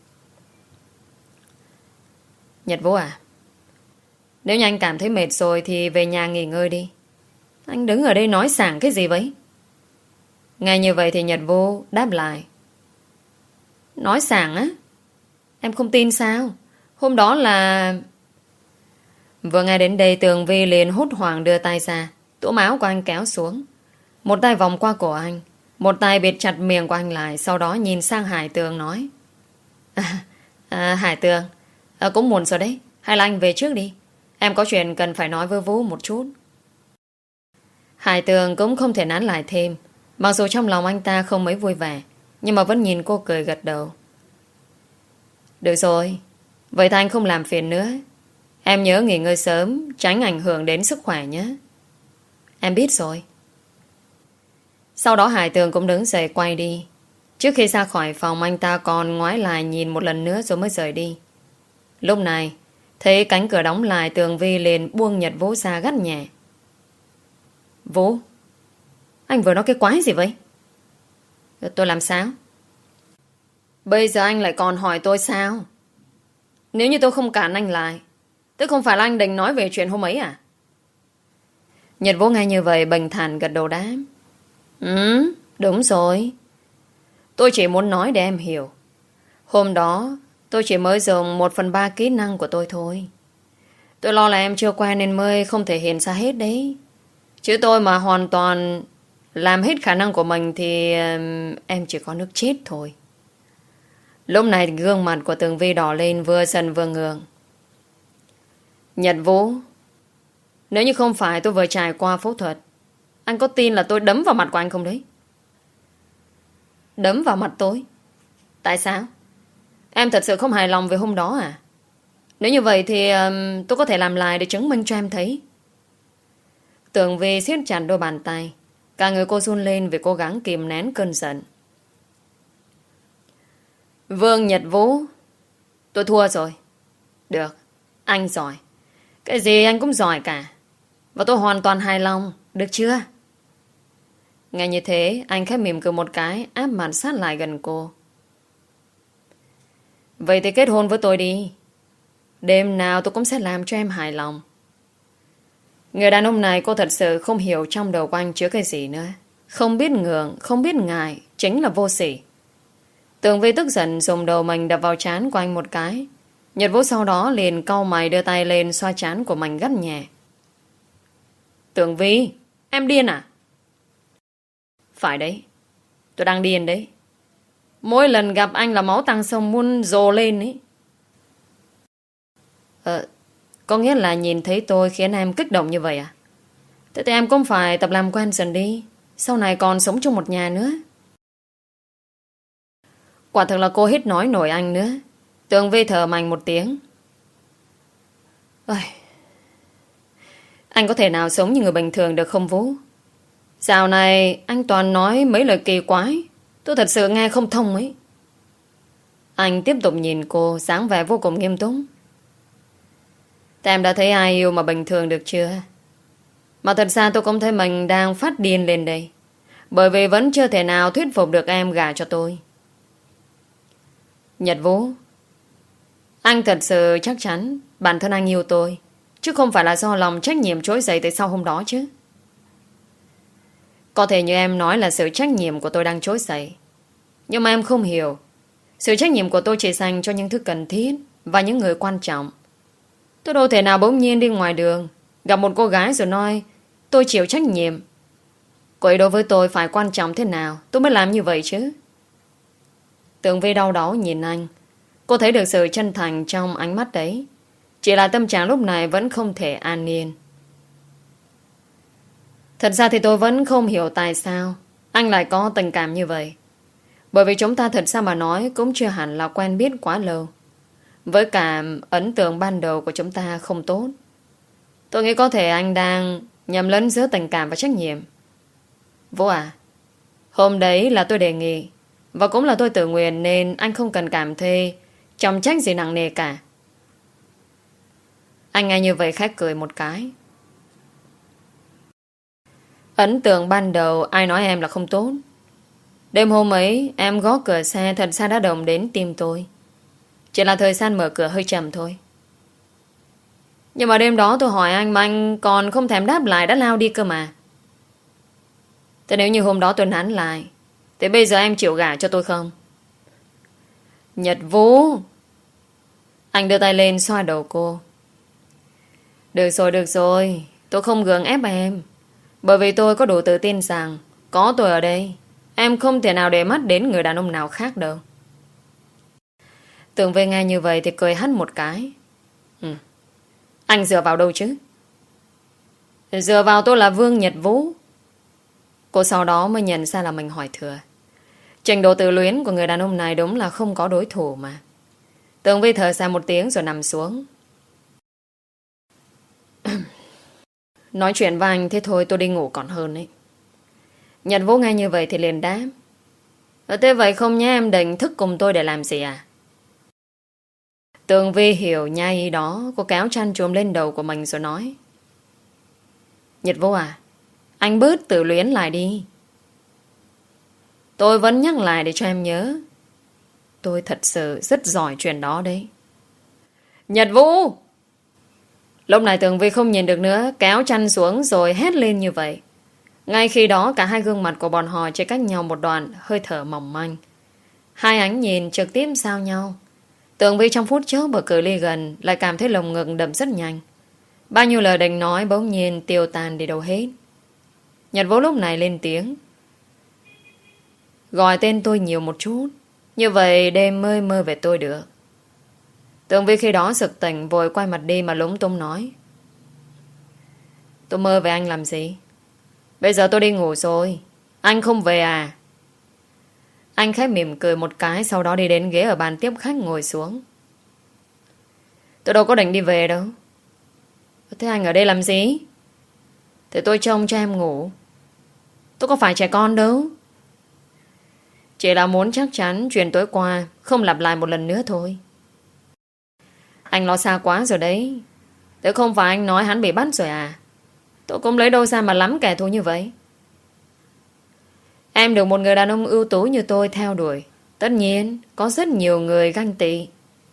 Nhật Vũ à, nếu như anh cảm thấy mệt rồi thì về nhà nghỉ ngơi đi. Anh đứng ở đây nói sảng cái gì vậy? Ngay như vậy thì Nhật Vũ đáp lại. Nói sảng á? Em không tin sao? Hôm đó là... Vừa nghe đến đây Tường Vi liền hốt hoảng đưa tay ra. Tũm áo của anh kéo xuống. Một tay vòng qua cổ anh, một tay bịt chặt miệng của anh lại. Sau đó nhìn sang Hải Tường nói. À, à, Hải Tường, à, cũng muộn rồi đấy. Hay là anh về trước đi. Em có chuyện cần phải nói với Vũ một chút. Hải Tường cũng không thể nán lại thêm. Mặc dù trong lòng anh ta không mấy vui vẻ, nhưng mà vẫn nhìn cô cười gật đầu. Được rồi, vậy thì anh không làm phiền nữa. Em nhớ nghỉ ngơi sớm, tránh ảnh hưởng đến sức khỏe nhé. Em biết rồi. Sau đó Hải Tường cũng đứng dậy quay đi. Trước khi ra khỏi phòng, anh ta còn ngoái lại nhìn một lần nữa rồi mới rời đi. Lúc này thấy cánh cửa đóng lại, Tường Vi liền buông Nhật Vũ ra gắt nhẹ. Vũ, anh vừa nói cái quái gì vậy? Tôi làm sao? Bây giờ anh lại còn hỏi tôi sao? Nếu như tôi không cản anh lại, tức không phải là anh định nói về chuyện hôm ấy à? Nhật Vũ nghe như vậy bình thản gật đầu đáp. Ừ, đúng rồi. Tôi chỉ muốn nói để em hiểu. Hôm đó tôi chỉ mới dùng một phần ba kỹ năng của tôi thôi. Tôi lo là em chưa quen nên mới không thể hiện ra hết đấy. Chứ tôi mà hoàn toàn làm hết khả năng của mình thì um, em chỉ có nước chết thôi. Lúc này gương mặt của Tường Vi đỏ lên, vừa dần vừa ngượng. Nhật Vũ, nếu như không phải tôi vừa trải qua phẫu thuật, anh có tin là tôi đấm vào mặt của anh không đấy? Đấm vào mặt tôi? Tại sao? Em thật sự không hài lòng về hôm đó à? Nếu như vậy thì um, tôi có thể làm lại để chứng minh cho em thấy. Tường Vi siết chặt đôi bàn tay. Cả người cô run lên vì cố gắng kìm nén cơn giận. Vương Nhật Vũ, tôi thua rồi. Được, anh giỏi. Cái gì anh cũng giỏi cả. Và tôi hoàn toàn hài lòng, được chưa? Nghe như thế, anh khẽ mỉm cười một cái, áp mặt sát lại gần cô. Vậy thì kết hôn với tôi đi. Đêm nào tôi cũng sẽ làm cho em hài lòng. Người đàn ông này cô thật sự không hiểu trong đầu của anh chứa cái gì nữa. Không biết ngượng, không biết ngại, chính là vô sỉ. Tường Vi tức giận dùng đầu mình đập vào trán của anh một cái. Nhật Vũ sau đó liền cau mày đưa tay lên xoa trán của mình gắt nhẹ. Tường Vi, em điên à? Phải đấy, tôi đang điên đấy. Mỗi lần gặp anh là máu tăng sông muốn dồ lên ấy. Ờ, có nghĩa là nhìn thấy tôi khiến em kích động như vậy à? Thế thì em cũng phải tập làm quen dần đi. Sau này còn sống chung một nhà nữa. Quả thực là cô hết nói nổi anh nữa. Tường Vi thở mạnh một tiếng. Ôi, anh có thể nào sống như người bình thường được không Vũ? Dạo này anh toàn nói mấy lời kỳ quái, tôi thật sự nghe không thông ấy. Anh tiếp tục nhìn cô, dáng vẻ vô cùng nghiêm túc. Thế em đã thấy ai yêu mà bình thường được chưa? Mà thật ra tôi cũng thấy mình đang phát điên lên đây, bởi vì vẫn chưa thể nào thuyết phục được em gả cho tôi. Nhật Vũ, anh thật sự chắc chắn bản thân anh yêu tôi, chứ không phải là do lòng trách nhiệm trỗi dậy từ sau hôm đó chứ. Có thể như em nói là sự trách nhiệm của tôi đang trỗi dậy, nhưng mà em không hiểu. Sự trách nhiệm của tôi chỉ dành cho những thứ cần thiết và những người quan trọng. Tôi đâu thể nào bỗng nhiên đi ngoài đường gặp một cô gái rồi nói tôi chịu trách nhiệm. Cô ấy đối với tôi phải quan trọng thế nào tôi mới làm như vậy chứ? Tường Vi đau đớn nhìn anh. Cô thấy được sự chân thành trong ánh mắt đấy. Chỉ là tâm trạng lúc này vẫn không thể an yên. Thật ra thì tôi vẫn không hiểu tại sao anh lại có tình cảm như vậy. Bởi vì chúng ta thật ra mà nói cũng chưa hẳn là quen biết quá lâu. Với cả ấn tượng ban đầu của chúng ta không tốt. Tôi nghĩ có thể anh đang nhầm lẫn giữa tình cảm và trách nhiệm. Vũ à, hôm đấy là tôi đề nghị và cũng là tôi tự nguyện, nên anh không cần cảm thấy trọng trách gì nặng nề cả. Anh nghe như vậy khách cười một cái. Ấn tượng ban đầu ai nói em là không tốt. Đêm hôm ấy em gõ cửa xe thật ra đã động đến tim tôi. Chỉ là thời gian mở cửa hơi chậm thôi. Nhưng mà đêm đó tôi hỏi anh mà anh còn không thèm đáp lại, đã lao đi cơ mà. Thế nếu như hôm đó tôi nán lại thì bây giờ em chịu gả cho tôi không? Nhật Vũ. Anh đưa tay lên xoa đầu cô. Được rồi, được rồi. Tôi không gượng ép em. Bởi vì tôi có đủ tự tin rằng có tôi ở đây, em không thể nào để mắt đến người đàn ông nào khác đâu. Tường Vi nghe như vậy thì cười hắt một cái. Ừ. Anh dựa vào đâu chứ? Dựa vào tôi là Vương Nhật Vũ. Cô sau đó mới nhận ra là mình hỏi thừa. Trình độ tự luyến của người đàn ông này đúng là không có đối thủ mà. Tường Vi thở ra một tiếng rồi nằm xuống. Nói chuyện với anh thế thôi, tôi đi ngủ còn hơn ấy. Nhật Vũ nghe như vậy thì liền đáp. Thế vậy không nhé, em định thức cùng tôi để làm gì à? Tường Vi hiểu nhai ý đó. Cô kéo chăn trùm lên đầu của mình rồi nói. Nhật Vũ à, anh bớt tự luyến lại đi. Tôi vẫn nhắc lại để cho em nhớ. Tôi thật sự rất giỏi chuyện đó đấy. Nhật Vũ! Lúc này Tường Vi không nhìn được nữa, kéo chăn xuống rồi hét lên như vậy. Ngay khi đó cả hai gương mặt của bọn họ chỉ cách nhau một đoạn, hơi thở mỏng manh. Hai ánh nhìn trực tiếp giao nhau. Tường Vi trong phút chốc ở cự ly gần lại cảm thấy lồng ngực đập rất nhanh. Bao nhiêu lời định nói bỗng nhiên tiêu tan đi đâu hết. Nhật Vũ lúc này lên tiếng. Gọi tên tôi nhiều một chút, như vậy đêm mới mơ về tôi được. Tường Vi khi đó sực tỉnh, vội quay mặt đi mà lúng túng nói. Tôi mơ về anh làm gì? Bây giờ tôi đi ngủ rồi, anh không về à? Anh khẽ mỉm cười một cái, sau đó đi đến ghế ở bàn tiếp khách ngồi xuống. Tôi đâu có định đi về đâu. Thế anh ở đây làm gì? Thì tôi trông cho em ngủ. Tôi có phải trẻ con đâu. Chỉ là muốn chắc chắn chuyện tối qua không lặp lại một lần nữa thôi. Anh lo xa quá rồi đấy. Thế không phải anh nói hắn bị bắt rồi à? Tôi cũng lấy đâu ra mà lắm kẻ thù như vậy. Em được một người đàn ông ưu tú như tôi theo đuổi, tất nhiên có rất nhiều người ganh tị.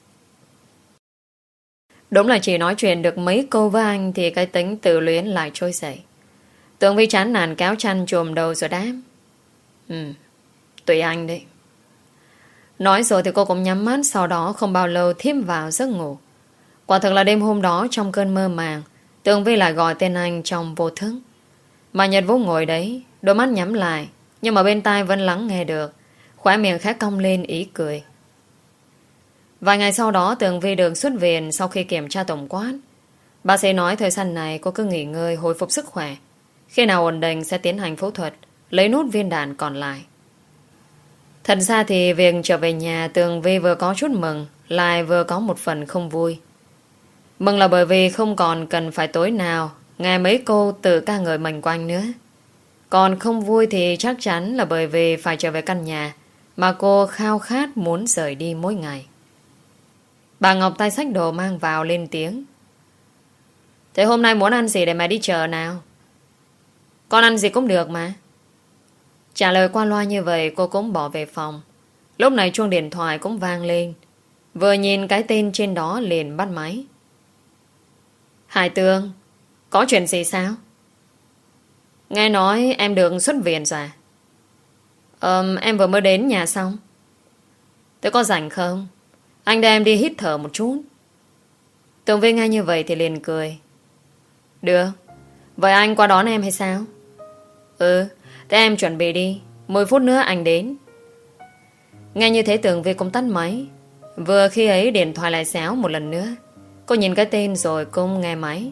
Đúng là chỉ nói chuyện được mấy câu với anh thì cái tính tự luyến lại trôi dậy. Tường Vi chán nản kéo chăn chùm đầu rồi đáp. Ừ, tùy anh đấy. Nói rồi thì cô cũng nhắm mắt, sau đó không bao lâu thiếp vào giấc ngủ. Quả thực là đêm hôm đó trong cơn mơ màng, Tường Vi lại gọi tên anh trong vô thức. Mà Nhật Vũ ngồi đấy, đôi mắt nhắm lại, nhưng mà bên tai vẫn lắng nghe được, khóe miệng khẽ cong lên ý cười. Vài ngày sau đó Tường Vi được xuất viện sau khi kiểm tra tổng quát. Bác sĩ nói thời gian này cô cứ nghỉ ngơi hồi phục sức khỏe. Khi nào ổn định sẽ tiến hành phẫu thuật, lấy nốt viên đạn còn lại. Thật ra thì việc trở về nhà Tường Vi vừa có chút mừng, lại vừa có một phần không vui. Mừng là bởi vì không còn cần phải tối nào nghe mấy cô tự ca ngợi mình của anh nữa. Còn không vui thì chắc chắn là bởi vì phải trở về căn nhà mà cô khao khát muốn rời đi mỗi ngày. Bà Ngọc tay xách đồ mang vào lên tiếng. Thế hôm nay muốn ăn gì để mẹ đi chợ nào? Con ăn gì cũng được mà. Trả lời qua loa như vậy cô cũng bỏ về phòng. Lúc này chuông điện thoại cũng vang lên. Vừa nhìn cái tên trên đó liền bắt máy. Hải Tường, có chuyện gì sao? Nghe nói em được xuất viện rồi à? Ờ, em vừa mới đến nhà xong. Thế có rảnh không? Anh đưa em đi hít thở một chút. Tường Vi nghe như vậy thì liền cười. Được. Vậy anh qua đón em hay sao? Ừ, thế em chuẩn bị đi, mười phút nữa anh đến. Nghe như thế Tường Vi cũng tắt máy. Vừa khi ấy điện thoại lại xéo một lần nữa. Cô nhìn cái tên rồi cũng nghe máy.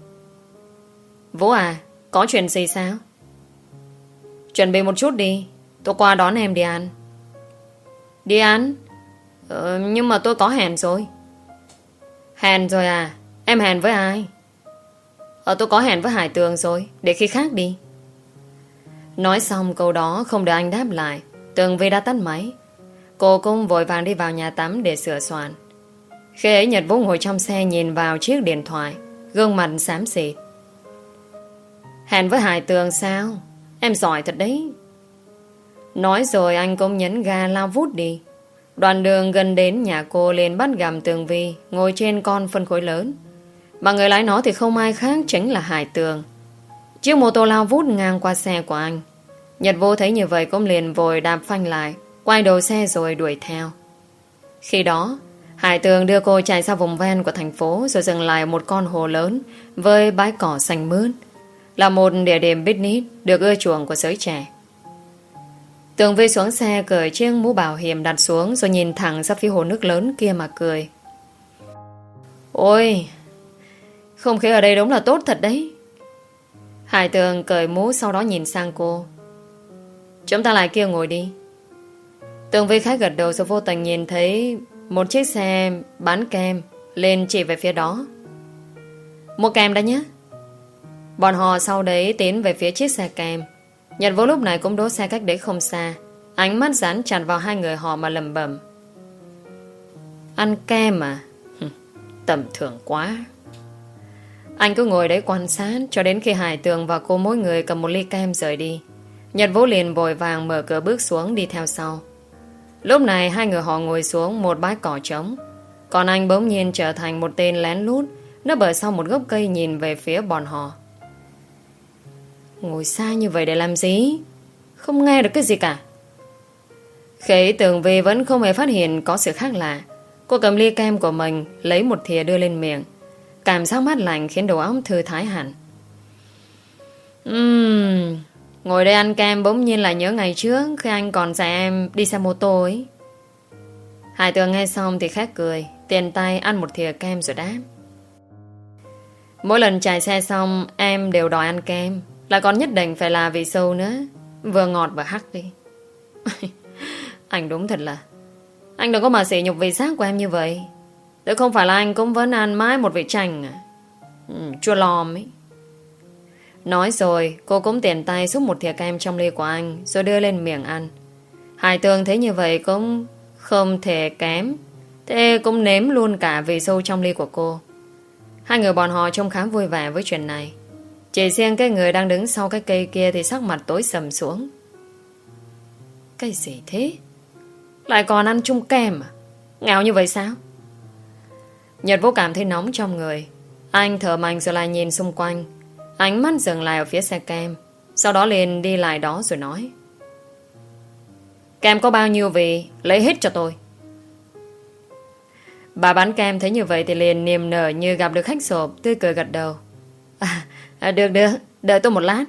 Vũ à, có chuyện gì sao? Chuẩn bị một chút đi, tôi qua đón em đi ăn. Đi ăn? Ờ, nhưng mà tôi có hẹn rồi. Hẹn rồi à? Em hẹn với ai? Ờ, tôi có hẹn với Hải Tường rồi, để khi khác đi. Nói xong câu đó không đợi anh đáp lại, Tường Vi đã tắt máy. Cô cũng vội vàng đi vào nhà tắm để sửa soạn. Khi ấy Nhật Vũ ngồi trong xe nhìn vào chiếc điện thoại, gương mặt xám xịt. Hẹn với Hải Tường sao? Em giỏi thật đấy. Nói rồi anh cũng nhấn ga lao vút đi. Đoạn đường gần đến nhà cô liền bắt gặp Tường Vi ngồi trên con phân khối lớn, mà người lái nó thì không ai khác chính là Hải Tường. Chiếc mô tô lao vút ngang qua xe của anh. Nhật Vô thấy như vậy cũng liền vội đạp phanh lại, quay đầu xe rồi đuổi theo. Khi đó Hải Tường đưa cô chạy ra vùng ven của thành phố, rồi dừng lại một con hồ lớn với bãi cỏ xanh mướt, là một địa điểm picnic được ưa chuộng của giới trẻ. Tường Vi xuống xe cởi chiếc mũ bảo hiểm đặt xuống, rồi nhìn thẳng ra phía hồ nước lớn kia mà cười. Ôi, không khí ở đây đúng là tốt thật đấy. Hải Tường cởi mũ, sau đó nhìn sang cô. Chúng ta lại kia ngồi đi. Tường Vi khách gật đầu, rồi vô tình nhìn thấy một chiếc xe bán kem lên chỉ về phía đó. Mua kem đã nhé. Bọn họ sau đấy tiến về phía chiếc xe kem. Nhật Vũ lúc này cũng đỗ xe cách đấy không xa, ánh mắt dán chặt vào hai người họ mà lẩm bẩm. Ăn kem à? Tầm thường quá. Anh cứ ngồi đấy quan sát cho đến khi Hải Tường và cô mỗi người cầm một ly kem rời đi. Nhật Vũ liền vội vàng mở cửa bước xuống đi theo sau. Lúc này hai người họ ngồi xuống một bãi cỏ trống, còn anh bỗng nhiên trở thành một tên lén lút nấp ở sau một gốc cây nhìn về phía bọn họ. Ngồi xa như vậy để làm gì? Không nghe được cái gì cả. Khi Tường Vi vẫn không hề phát hiện có sự khác lạ, cô cầm ly kem của mình, lấy một thìa đưa lên miệng. Cảm giác mát lạnh khiến đầu óc thư thái hẳn. Uhm, ngồi đây ăn kem bỗng nhiên lại nhớ ngày trước khi anh còn dạy em đi xe mô tô ấy. Hải Tường nghe xong thì khét cười, tiền tay ăn một thìa kem rồi đáp. Mỗi lần chạy xe xong em đều đòi ăn kem, lại còn nhất định phải là vị sâu nữa, vừa ngọt vừa hắc đi. Anh đúng thật là, anh đừng có mà sỉ nhục vị giác của em như vậy. Nếu không phải là anh cũng vẫn ăn mãi một vị chanh à? Ừ, chua lòm ấy. Nói rồi cô cũng tiền tay xúc một thìa kem trong ly của anh, rồi đưa lên miệng ăn. Hải Tường thấy như vậy cũng không thể kém, thế cũng nếm luôn cả vị sâu trong ly của cô. Hai người bọn họ trông khá vui vẻ với chuyện này. Chỉ riêng cái người đang đứng sau cái cây kia thì sắc mặt tối sầm xuống. Cái gì thế? Lại còn ăn chung kem à? Nghèo như vậy sao? Nhật Vũ cảm thấy nóng trong người. Anh thở mạnh rồi lại nhìn xung quanh. Ánh mắt dừng lại ở phía xe kem, sau đó liền đi lại đó rồi nói. Kem có bao nhiêu vị, lấy hết cho tôi. Bà bán kem thấy như vậy thì liền niềm nở như gặp được khách sộp, tươi cười gật đầu. À, à, được được, đợi tôi một lát.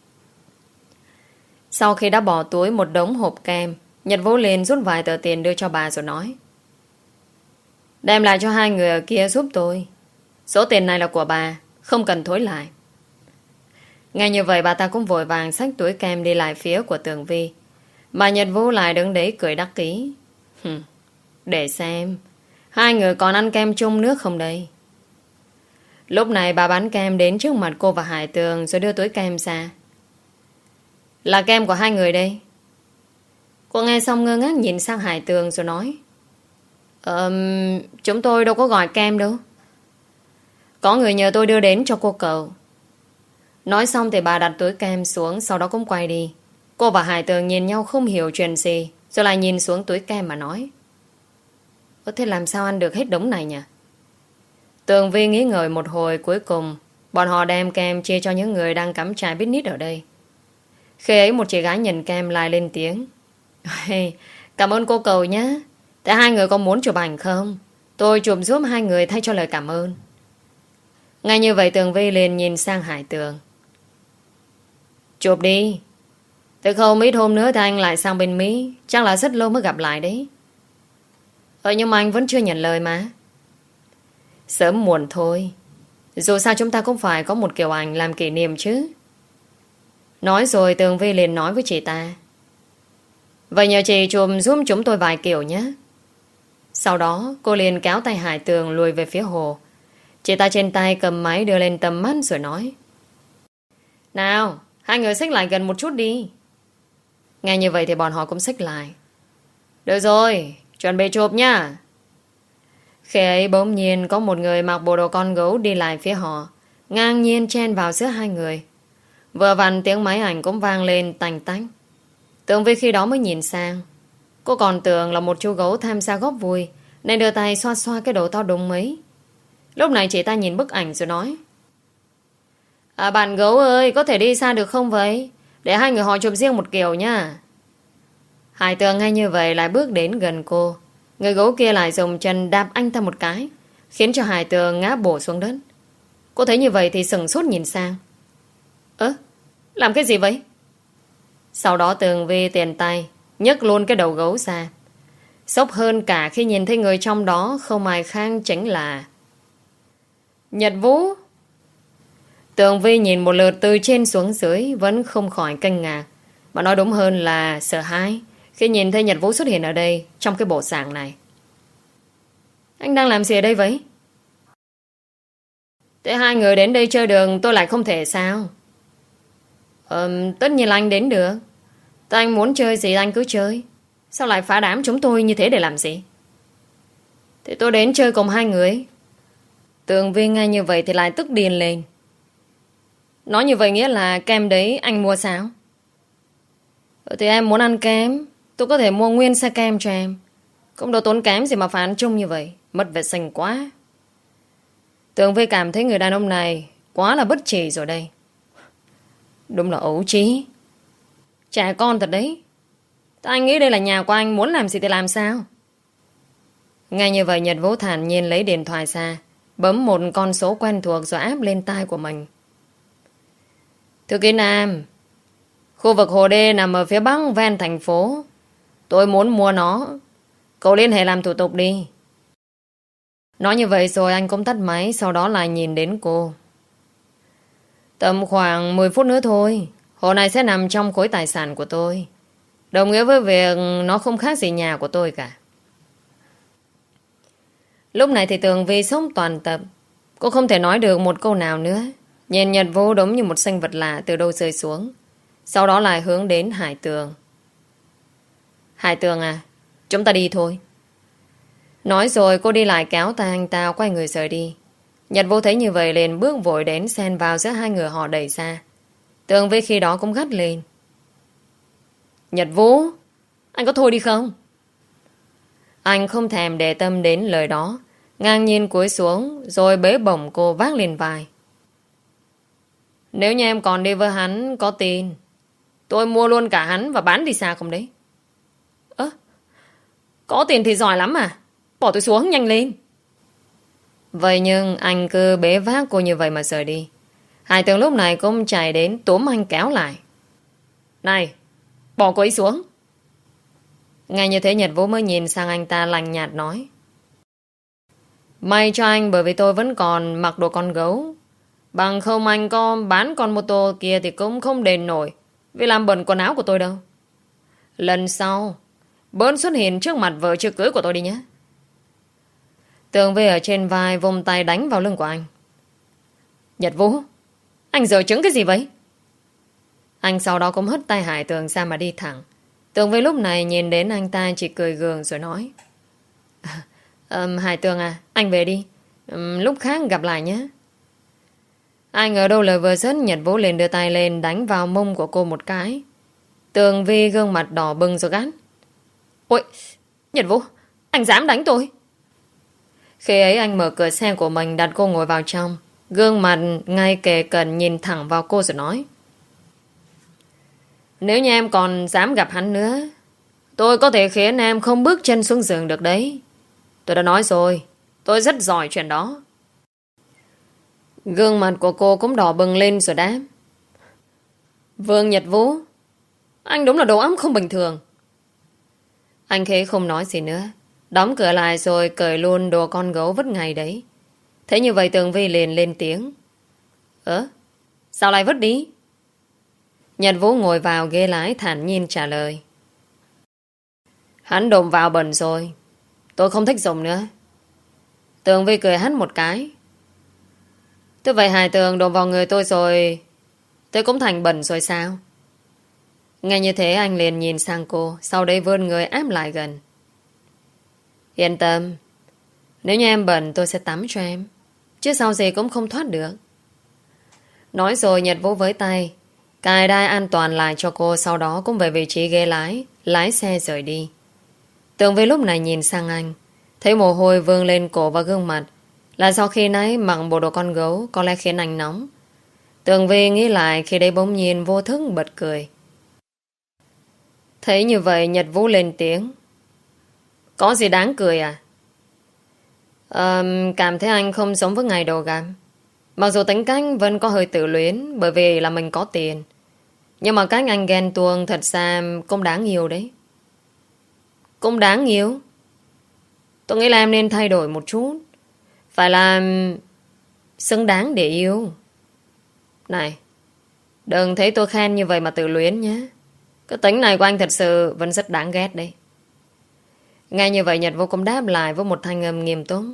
Sau khi đã bỏ túi một đống hộp kem, Nhật Vũ liền rút vài tờ tiền đưa cho bà rồi nói. Đem lại cho hai người ở kia giúp tôi. Số tiền này là của bà, không cần thối lại. Nghe như vậy bà ta cũng vội vàng xách túi kem đi lại phía của Tường Vi, mà Nhật Vũ lại đứng đấy cười đắc ý. Hừm, để xem hai người còn ăn kem chung nước không đây. Lúc này bà bán kem đến trước mặt cô và Hải Tường, rồi đưa túi kem ra. Là kem của hai người đây. Cô nghe xong ngơ ngác nhìn sang Hải Tường rồi nói. um, Chúng tôi đâu có gọi kem đâu. Có người nhờ tôi đưa đến cho cô cậu. Nói xong thì bà đặt túi kem xuống, sau đó cũng quay đi. Cô và Hải Tường nhìn nhau không hiểu chuyện gì, rồi lại nhìn xuống túi kem mà nói. Ơ thế làm sao ăn được hết đống này nhỉ? Tường Vi nghĩ ngợi một hồi, cuối cùng bọn họ đem kem chia cho những người đang cắm trại picnic ở đây. Khi ấy một chị gái nhìn kem lại lên tiếng. Cảm ơn cô cầu nhé. Thế hai người có muốn chụp ảnh không? Tôi chụp giúp hai người thay cho lời cảm ơn. Ngay như vậy Tường Vi liền nhìn sang Hải Tường. Chụp đi. Từ không ít hôm nữa thì anh lại sang bên Mỹ, chắc là rất lâu mới gặp lại đấy. Ờ nhưng mà anh vẫn chưa nhận lời mà. Sớm muộn thôi. Dù sao chúng ta cũng phải có một kiểu ảnh làm kỷ niệm chứ. Nói rồi Tường Vi liền nói với chị ta. Vậy nhờ chị chụp giúp chúng tôi vài kiểu nhé. Sau đó cô liền kéo tay Hải Tường lùi về phía hồ. Chị ta trên tay cầm máy đưa lên tầm mắt rồi nói. Nào, hai người xích lại gần một chút đi. Nghe như vậy thì bọn họ cũng xích lại. Được rồi, chuẩn bị chụp nha. Khi ấy bỗng nhiên có một người mặc bộ đồ con gấu đi lại phía họ, ngang nhiên chen vào giữa hai người. Vừa vặn tiếng máy ảnh cũng vang lên tành tách. Tường Vi khi đó mới nhìn sang. Cô còn tưởng là một chú gấu tham gia góp vui, nên đưa tay xoa xoa cái đầu to đùng mấy. Lúc này chị ta nhìn bức ảnh rồi nói. À, bạn gấu ơi, có thể đi xa được không vậy? Để hai người họ chụp riêng một kiểu nha. Hải Tường ngay như vậy lại bước đến gần cô. Người gấu kia lại dùng chân đạp anh ta một cái, khiến cho Hải Tường ngã bổ xuống đất. Cô thấy như vậy thì sừng sốt nhìn sang. Ơ, làm cái gì vậy? Sau đó Tường Vi tiền tay nhấc luôn cái đầu gấu ra. Sốc hơn cả khi nhìn thấy người trong đó không ai khác chính là Nhật Vũ. Tường Vi nhìn một lượt từ trên xuống dưới vẫn không khỏi kinh ngạc, mà nói đúng hơn là sợ hãi khi nhìn thấy Nhật Vũ xuất hiện ở đây trong cái bộ dạng này. Anh đang làm gì ở đây vậy? Thế hai người đến đây chơi đường tôi lại không thể sao? Ờ, tất nhiên là anh đến được. Tại anh muốn chơi gì anh cứ chơi. Sao lại phá đám chúng tôi như thế để làm gì? Thì tôi đến chơi cùng hai người. Tường Vi nghe như vậy thì lại tức điên lên. Nói như vậy nghĩa là kem đấy anh mua sao? Ừ, thì em muốn ăn kem, tôi có thể mua nguyên xe kem cho em. Không đâu tốn kém gì mà phải ăn chung như vậy. Mất vệ sinh quá. Tường Vi cảm thấy người đàn ông này quá là bất chỉ rồi đây. Đúng là ấu trí. Trẻ con thật đấy. Tại anh nghĩ đây là nhà của anh, muốn làm gì thì làm sao? Ngay như vậy Nhật Vũ thản nhiên lấy điện thoại ra, bấm một con số quen thuộc rồi áp lên tai của mình. Thư ký Nam, khu vực Hồ Đê nằm ở phía bắc ven thành phố. Tôi muốn mua nó. Cậu liên hệ làm thủ tục đi. Nói như vậy rồi anh cũng tắt máy, sau đó lại nhìn đến cô. Tầm khoảng mười phút nữa thôi, hồ này sẽ nằm trong khối tài sản của tôi. Đồng nghĩa với việc nó không khác gì nhà của tôi cả. Lúc này thì Tường Vi sống toàn tập. Cô không thể nói được một câu nào nữa. Nhìn Nhật Vũ giống như một sinh vật lạ từ đâu rơi xuống. Sau đó lại hướng đến Hải Tường. Hải Tường à, chúng ta đi thôi. Nói rồi cô đi lại kéo tay anh ta quay người rời đi. Nhật Vũ thấy như vậy liền bước vội đến xen vào giữa hai người họ đẩy ra. Tường Vi khi đó cũng gắt lên. Nhật Vũ, anh có thôi đi không? Anh không thèm để tâm đến lời đó, ngang nhiên cúi xuống rồi bế bổng cô vác lên vai. Nếu như em còn đi với hắn có tin, tôi mua luôn cả hắn và bán đi xa không đấy? Ơ, có tiền thì giỏi lắm à? Bỏ tôi xuống nhanh lên. Vậy nhưng anh cứ bế vác cô như vậy mà rời đi. Hải Tường lúc này cũng chạy đến túm anh kéo lại. Này, bỏ cô ấy xuống. Ngay như thế Nhật Vũ mới nhìn sang anh ta lạnh nhạt nói. May cho anh bởi vì tôi vẫn còn mặc đồ con gấu. Bằng không anh có bán con mô tô kia thì cũng không đền nổi vì làm bẩn quần áo của tôi đâu. Lần sau bớt xuất hiện trước mặt vợ chưa cưới của tôi đi nhé. Tường Vi ở trên vai vùng tay đánh vào lưng của anh. Nhật Vũ, anh giở chứng cái gì vậy? Anh sau đó cũng hất tay Hải Tường ra mà đi thẳng. Tường Vi lúc này nhìn đến anh ta chỉ cười gượng rồi nói. um, Hải Tường à, anh về đi. um, Lúc khác gặp lại nhé. Ai ngờ đâu lời vừa dứt Nhật Vũ liền đưa tay lên đánh vào mông của cô một cái. Tường Vi gương mặt đỏ bừng rồi gắt. Ôi, Nhật Vũ, anh dám đánh tôi? Khi ấy anh mở cửa xe của mình đặt cô ngồi vào trong, gương mặt ngay kề cận nhìn thẳng vào cô rồi nói. Nếu như em còn dám gặp hắn nữa, tôi có thể khiến em không bước chân xuống giường được đấy. Tôi đã nói rồi, tôi rất giỏi chuyện đó. Gương mặt của cô cũng đỏ bừng lên rồi đáp. Vương Nhật Vũ, anh đúng là đồ óc không bình thường. Anh Khế không nói gì nữa, đóng cửa lại rồi cởi luôn đồ con gấu vứt ngày đấy. Thế như vậy Tường Vi liền lên tiếng. Ơ, sao lại vứt đi? Nhật Vũ ngồi vào ghế lái thản nhiên trả lời. Hắn đụng vào bẩn rồi. Tôi không thích dùng nữa. Tường Vi cười hắt một cái. Thế vậy Hải Tường đụng vào người tôi rồi, tôi cũng thành bẩn rồi sao? Nghe như thế anh liền nhìn sang cô, sau đấy vươn người áp lại gần. Yên tâm, nếu như em bẩn tôi sẽ tắm cho em, chứ sau gì cũng không thoát được. Nói rồi Nhật Vũ với tay cài đai an toàn lại cho cô, sau đó cũng về vị trí ghế lái, lái xe rời đi. Tường Vi lúc này nhìn sang anh, thấy mồ hôi vương lên cổ và gương mặt, là do khi nãy mặc bộ đồ con gấu có lẽ khiến anh nóng. Tường Vi nghĩ lại khi đấy bỗng nhiên vô thức bật cười. Thấy như vậy Nhật Vũ lên tiếng. Có gì đáng cười à? À, cảm thấy anh không giống với ngày đầu gặp. Mặc dù tính cách vẫn có hơi tự luyến, bởi vì là mình có tiền, nhưng mà cách anh ghen tuông thật ra cũng đáng yêu đấy. Cũng đáng yêu? Tôi nghĩ là em nên thay đổi một chút, phải là xứng đáng để yêu. Này, đừng thấy tôi khen như vậy mà tự luyến nhé. Cái tính này của anh thật sự vẫn rất đáng ghét đấy. Nghe như vậy Nhật Vũ cũng đáp lại với một thanh âm nghiêm túc.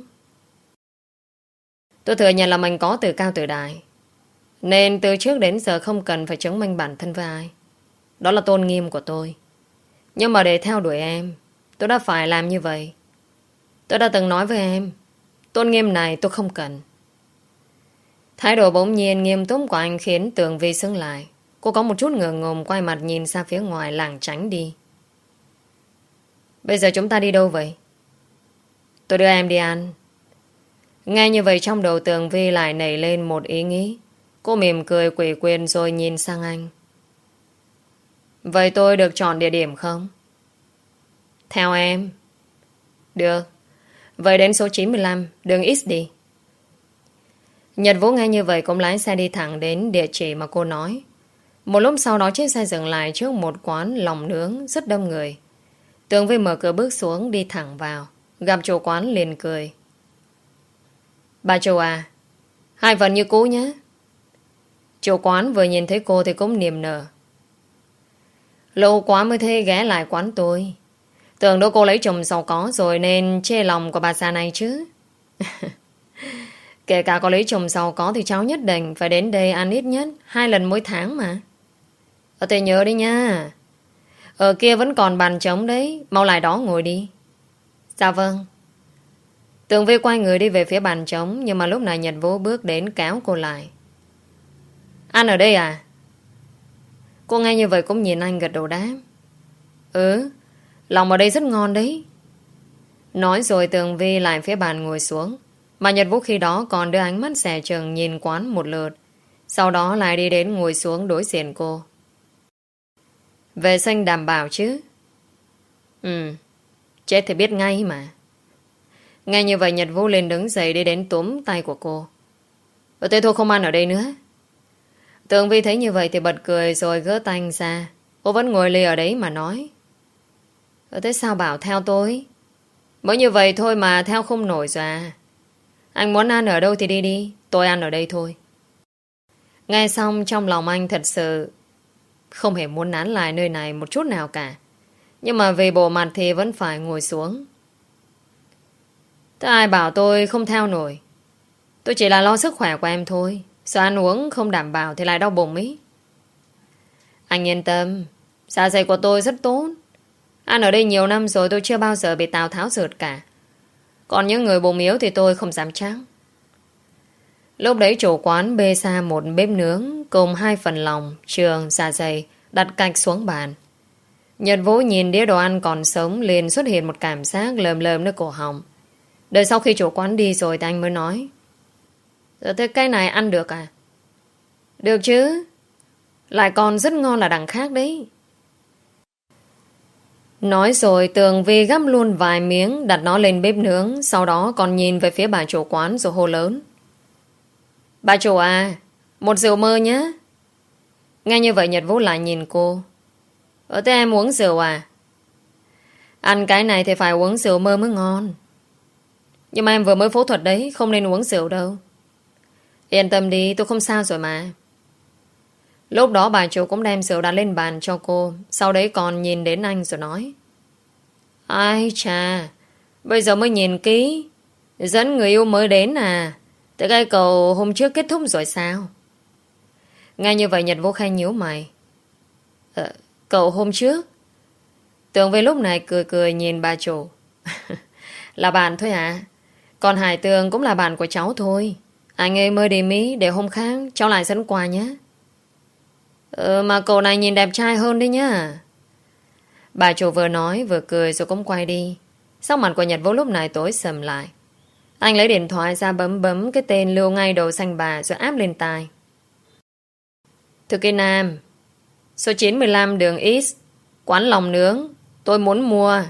Tôi thừa nhận là mình có từ cao từ đại, nên từ trước đến giờ không cần phải chứng minh bản thân với ai. Đó là tôn nghiêm của tôi. Nhưng mà để theo đuổi em, tôi đã phải làm như vậy. Tôi đã từng nói với em, tôn nghiêm này tôi không cần. Thái độ bỗng nhiên nghiêm túc của anh khiến Tường Vi sững lại. Cô có một chút ngượng ngùng quay mặt nhìn ra phía ngoài lảng tránh đi. Bây giờ chúng ta đi đâu vậy? Tôi đưa em đi ăn. Nghe như vậy trong đầu Tường Vi lại nảy lên một ý nghĩ. Cô mỉm cười quỷ quyệt rồi nhìn sang anh. Vậy tôi được chọn địa điểm không? Theo em. Được. Vậy đến số chín mươi lăm đường X đi. Nhật Vũ nghe như vậy cũng lái xe đi thẳng đến địa chỉ mà cô nói. Một lúc sau đó chiếc xe dừng lại trước một quán lòng nướng rất đông người. Tường Vi mở cửa bước xuống đi thẳng vào. Gặp chủ quán liền cười. Bà chủ à, hai phần như cũ nhé. Chủ quán vừa nhìn thấy cô thì cũng niềm nở. Lâu quá mới thấy ghé lại quán tôi. Tưởng đâu cô lấy chồng giàu có rồi nên chê lòng của bà già này chứ. Kể cả có lấy chồng giàu có thì cháu nhất định phải đến đây ăn ít nhất hai lần mỗi tháng mà. Ở tôi nhớ đi nha. Ở kia vẫn còn bàn trống đấy, mau lại đó ngồi đi. Dạ vâng. Tường Vi quay người đi về phía bàn trống, nhưng mà lúc này Nhật Vũ bước đến kéo cô lại. Ăn ở đây à? Cô nghe như vậy cũng nhìn anh gật đầu đáp. Ừ, lòng ở đây rất ngon đấy. Nói rồi Tường Vi lại phía bàn ngồi xuống, mà Nhật Vũ khi đó còn đưa ánh mắt dè chừng nhìn quán một lượt, sau đó lại đi đến ngồi xuống đối diện cô. Vệ sinh đảm bảo chứ? Ừ, chết thì biết ngay mà. Nghe như vậy Nhật Vũ lên đứng dậy đi đến túm tay của cô. Ở tôi thôi không ăn ở đây nữa. Tường Vi thấy như vậy thì bật cười rồi gỡ tay anh ra. Cô vẫn ngồi lì ở đấy mà nói. Ở thế sao bảo theo tôi? Mới như vậy thôi mà theo không nổi rồi à? Anh muốn ăn ở đâu thì đi đi, tôi ăn ở đây thôi. Nghe xong trong lòng anh thật sự không hề muốn nán lại nơi này một chút nào cả. Nhưng mà vì bộ mặt thì vẫn phải ngồi xuống. Thế ai bảo tôi không theo nổi? Tôi chỉ là lo sức khỏe của em thôi. Sợ ăn uống không đảm bảo thì lại đau bụng ý. Anh yên tâm, dạ dày của tôi rất tốt. Ăn ở đây nhiều năm rồi tôi chưa bao giờ bị Tào Tháo rượt cả. Còn những người bụng yếu thì tôi không dám chắc. Lúc đấy chủ quán bê ra một bếp nướng cùng hai phần lòng, trường, dạ dày đặt cạnh xuống bàn. Nhật Vũ nhìn đĩa đồ ăn còn sống liền xuất hiện một cảm giác lờm lờm nơi cổ họng. Đợi sau khi chủ quán đi rồi thì anh mới nói. Thế cái này ăn được à? Được chứ. Lại còn rất ngon là đằng khác đấy. Nói rồi Tường Vi gắp luôn vài miếng đặt nó lên bếp nướng, sau đó còn nhìn về phía bà chủ quán rồi hô lớn. Bà chủ à, một rượu mơ nhé. Nghe như vậy Nhật Vũ lại nhìn cô. Ở thế em uống rượu à? Ăn cái này thì phải uống rượu mơ mới ngon. Nhưng mà em vừa mới phẫu thuật đấy, không nên uống rượu đâu. Yên tâm đi, tôi không sao rồi mà. Lúc đó bà chủ cũng đem rượu đặt lên bàn cho cô. Sau đấy còn nhìn đến anh rồi nói: Ai chà, bây giờ mới nhìn kỹ. Dẫn người yêu mới đến à? Thế cái cầu hôm trước kết thúc rồi sao? Nghe như vậy Nhật Vũ Khanh nhíu mày. Ờ, cậu hôm trước? Tường Vi lúc này cười cười nhìn bà chủ. Là bạn thôi à? Còn Hải Tường cũng là bạn của cháu thôi. Anh ấy mới đi Mỹ để hôm khác cháu lại dẫn quà nhé. Ờ, mà cậu này nhìn đẹp trai hơn đấy nhá. Bà chủ vừa nói vừa cười rồi cũng quay đi. Sắc mặt của Nhật Vũ lúc này tối sầm lại. Anh lấy điện thoại ra bấm bấm cái tên lưu ngay đầu xanh bà rồi áp lên tai. Thư ký Nam, số chín mươi lăm đường East, quán lòng nướng, tôi muốn mua.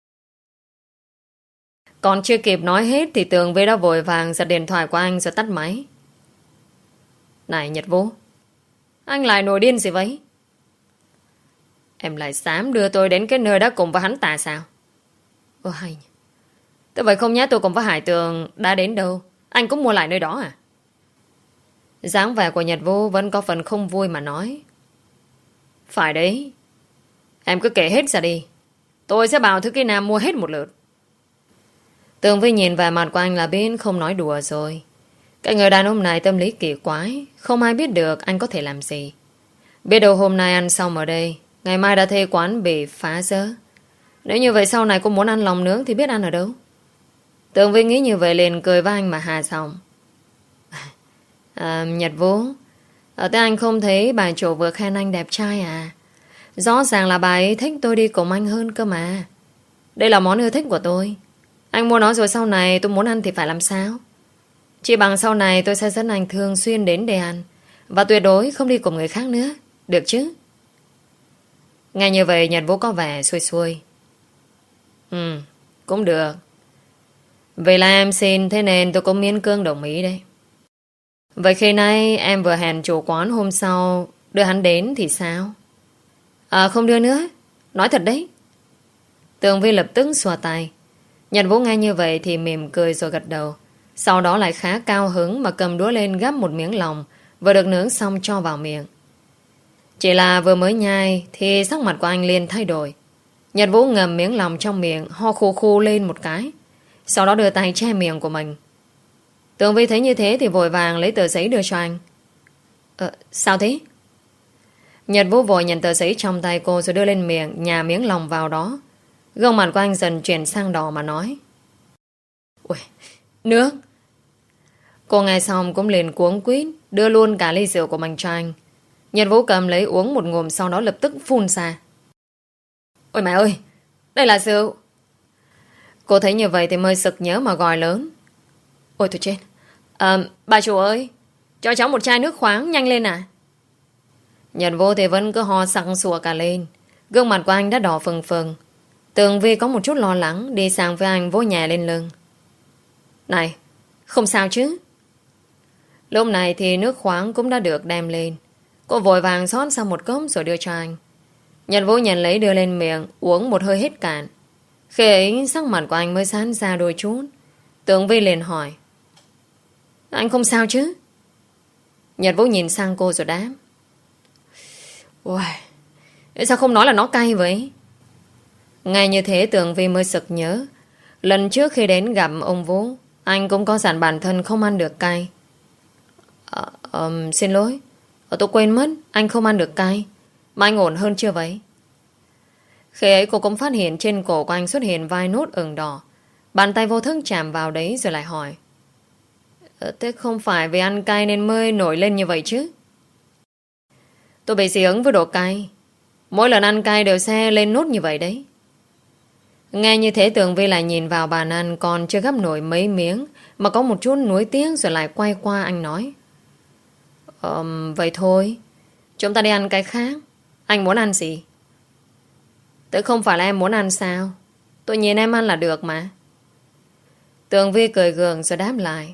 Còn chưa kịp nói hết thì Tường Vi đã vội vàng giật điện thoại của anh rồi tắt máy. Này Nhật Vũ, anh lại nổi điên gì vậy? Em lại dám đưa tôi đến cái nơi đã cùng với hắn ta sao? Ồ hay nhỉ. Thế vậy không nhá, tôi cùng với Hải Tường đã đến đâu, anh cũng mua lại nơi đó à? Dáng vẻ của Nhật Vũ vẫn có phần không vui mà nói. Phải đấy. Em cứ kể hết ra đi. Tôi sẽ bảo Thư ký Nam mua hết một lượt. Tường Vi nhìn về mặt của anh là biết không nói đùa rồi. Cái người đàn ông này tâm lý kỳ quái. Không ai biết được anh có thể làm gì. Biết đâu hôm nay ăn xong ở đây, ngày mai đã thuê quán bị phá rỡ. Nếu như vậy sau này cô muốn ăn lòng nướng thì biết ăn ở đâu. Tường Vi nghĩ như vậy liền cười với anh mà hà xong. À, Nhật Vũ, ở thế anh không thấy bà chủ vừa khen anh đẹp trai à? Rõ ràng là bà ấy thích tôi đi cùng anh hơn cơ mà. Đây là món ưa thích của tôi. Anh mua nó rồi sau này tôi muốn ăn thì phải làm sao? Chỉ bằng sau này tôi sẽ dẫn anh thường xuyên đến để ăn. Và tuyệt đối không đi cùng người khác nữa. Được chứ? Nghe như vậy Nhật Vũ có vẻ xuôi xuôi. Ừ, cũng được. Vậy là em xin, thế nên tôi cũng miễn cưỡng đồng ý đấy. Vậy khi nay em vừa hẹn chủ quán hôm sau đưa hắn đến thì sao? À không đưa nữa. Nói thật đấy. Tường Vi lập tức xòa tay. Nhật Vũ nghe như vậy thì mỉm cười rồi gật đầu. Sau đó lại khá cao hứng mà cầm đũa lên gắp một miếng lòng vừa được nướng xong cho vào miệng. Chỉ là vừa mới nhai thì sắc mặt của anh liền thay đổi. Nhật Vũ ngầm miếng lòng trong miệng, ho khô khô lên một cái, sau đó đưa tay che miệng của mình. Tường Vi thấy như thế thì vội vàng lấy tờ giấy đưa cho anh. Ờ, sao thế? Nhật Vũ vội nhận tờ giấy trong tay cô rồi đưa lên miệng, nhả miếng lòng vào đó. Gương mặt của anh dần chuyển sang đỏ mà nói. Ui, nước. Cô nghe xong cũng liền cuống quýt đưa luôn cả ly rượu của mình cho anh. Nhật Vũ cầm lấy uống một ngụm, sau đó lập tức phun ra. Ôi mẹ ơi, đây là rượu. Cô thấy như vậy thì mới sực nhớ mà gọi lớn. Ôi tôi chết. À, bà chủ ơi, cho cháu một chai nước khoáng nhanh lên à. Nhật Vũ thì vẫn cứ ho sặc sụa cả lên. Gương mặt của anh đã đỏ phừng phừng. Tường Vi có một chút lo lắng đi sang với anh vỗ nhẹ lên lưng. Này, không sao chứ? Lúc này thì nước khoáng cũng đã được đem lên. Cô vội vàng xót sang một cốc rồi đưa cho anh. Nhật Vũ nhận lấy đưa lên miệng, uống một hơi hết cạn. Khi ấy sắc mặt của anh mới sáng ra đôi chút. Tường Vi liền hỏi. Anh không sao chứ? Nhật Vũ nhìn sang cô rồi đáp. Ôi, sao không nói là nó cay vậy? Ngay như thế Tường Vi mới sực nhớ. Lần trước khi đến gặp ông Vũ, anh cũng có dặn bản thân không ăn được cay. à, um, Xin lỗi, tôi quên mất anh không ăn được cay. Mà anh ổn hơn chưa vậy? Khi ấy cô cũng phát hiện trên cổ của anh xuất hiện vài nốt ửng đỏ. Bàn tay vô thức chạm vào đấy rồi lại hỏi. Thế không phải vì ăn cay nên mới nổi lên như vậy chứ? Tôi bị dị ứng với đồ cay. Mỗi lần ăn cay đều sẽ lên nốt như vậy đấy. Nghe như thế Tường Vi lại nhìn vào bàn ăn còn chưa gắp nổi mấy miếng mà có một chút nuối tiếc rồi lại quay qua anh nói. um, Vậy thôi, chúng ta đi ăn cái khác. Anh muốn ăn gì? Tự không phải là em muốn ăn sao? Tôi nhìn em ăn là được mà. Tường Vi cười gượng rồi đáp lại.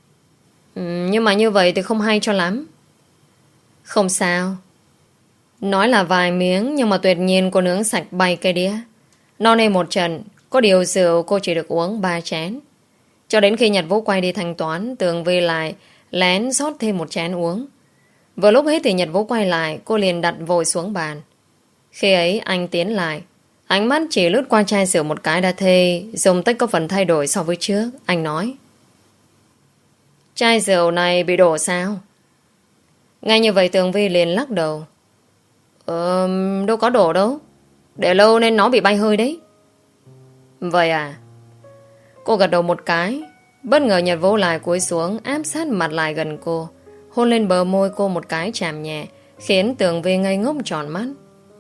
um, Nhưng mà như vậy thì không hay cho lắm. Không sao. Nói là vài miếng nhưng mà tuyệt nhiên cô nướng sạch bay cây đĩa. No nê một trận, có điều rượu cô chỉ được uống ba chén. Cho đến khi Nhật Vũ quay đi thanh toán, Tường Vi lại lén rót thêm một chén uống. Vừa lúc hết thì Nhật Vũ quay lại, cô liền đặt vội xuống bàn. Khi ấy anh tiến lại, ánh mắt chỉ lướt qua chai rượu một cái đã thấy dung tích có phần thay đổi so với trước. Anh nói: chai rượu này bị đổ sao? Ngay như vậy Tường Vi liền lắc đầu: Ờ, đâu có đổ đâu. Để lâu nên nó bị bay hơi đấy. Vậy à? Cô gật đầu một cái. Bất ngờ Nhật Vũ lại cúi xuống, áp sát mặt lại gần cô, hôn lên bờ môi cô một cái chạm nhẹ, khiến Tường Vi ngây ngốc tròn mắt.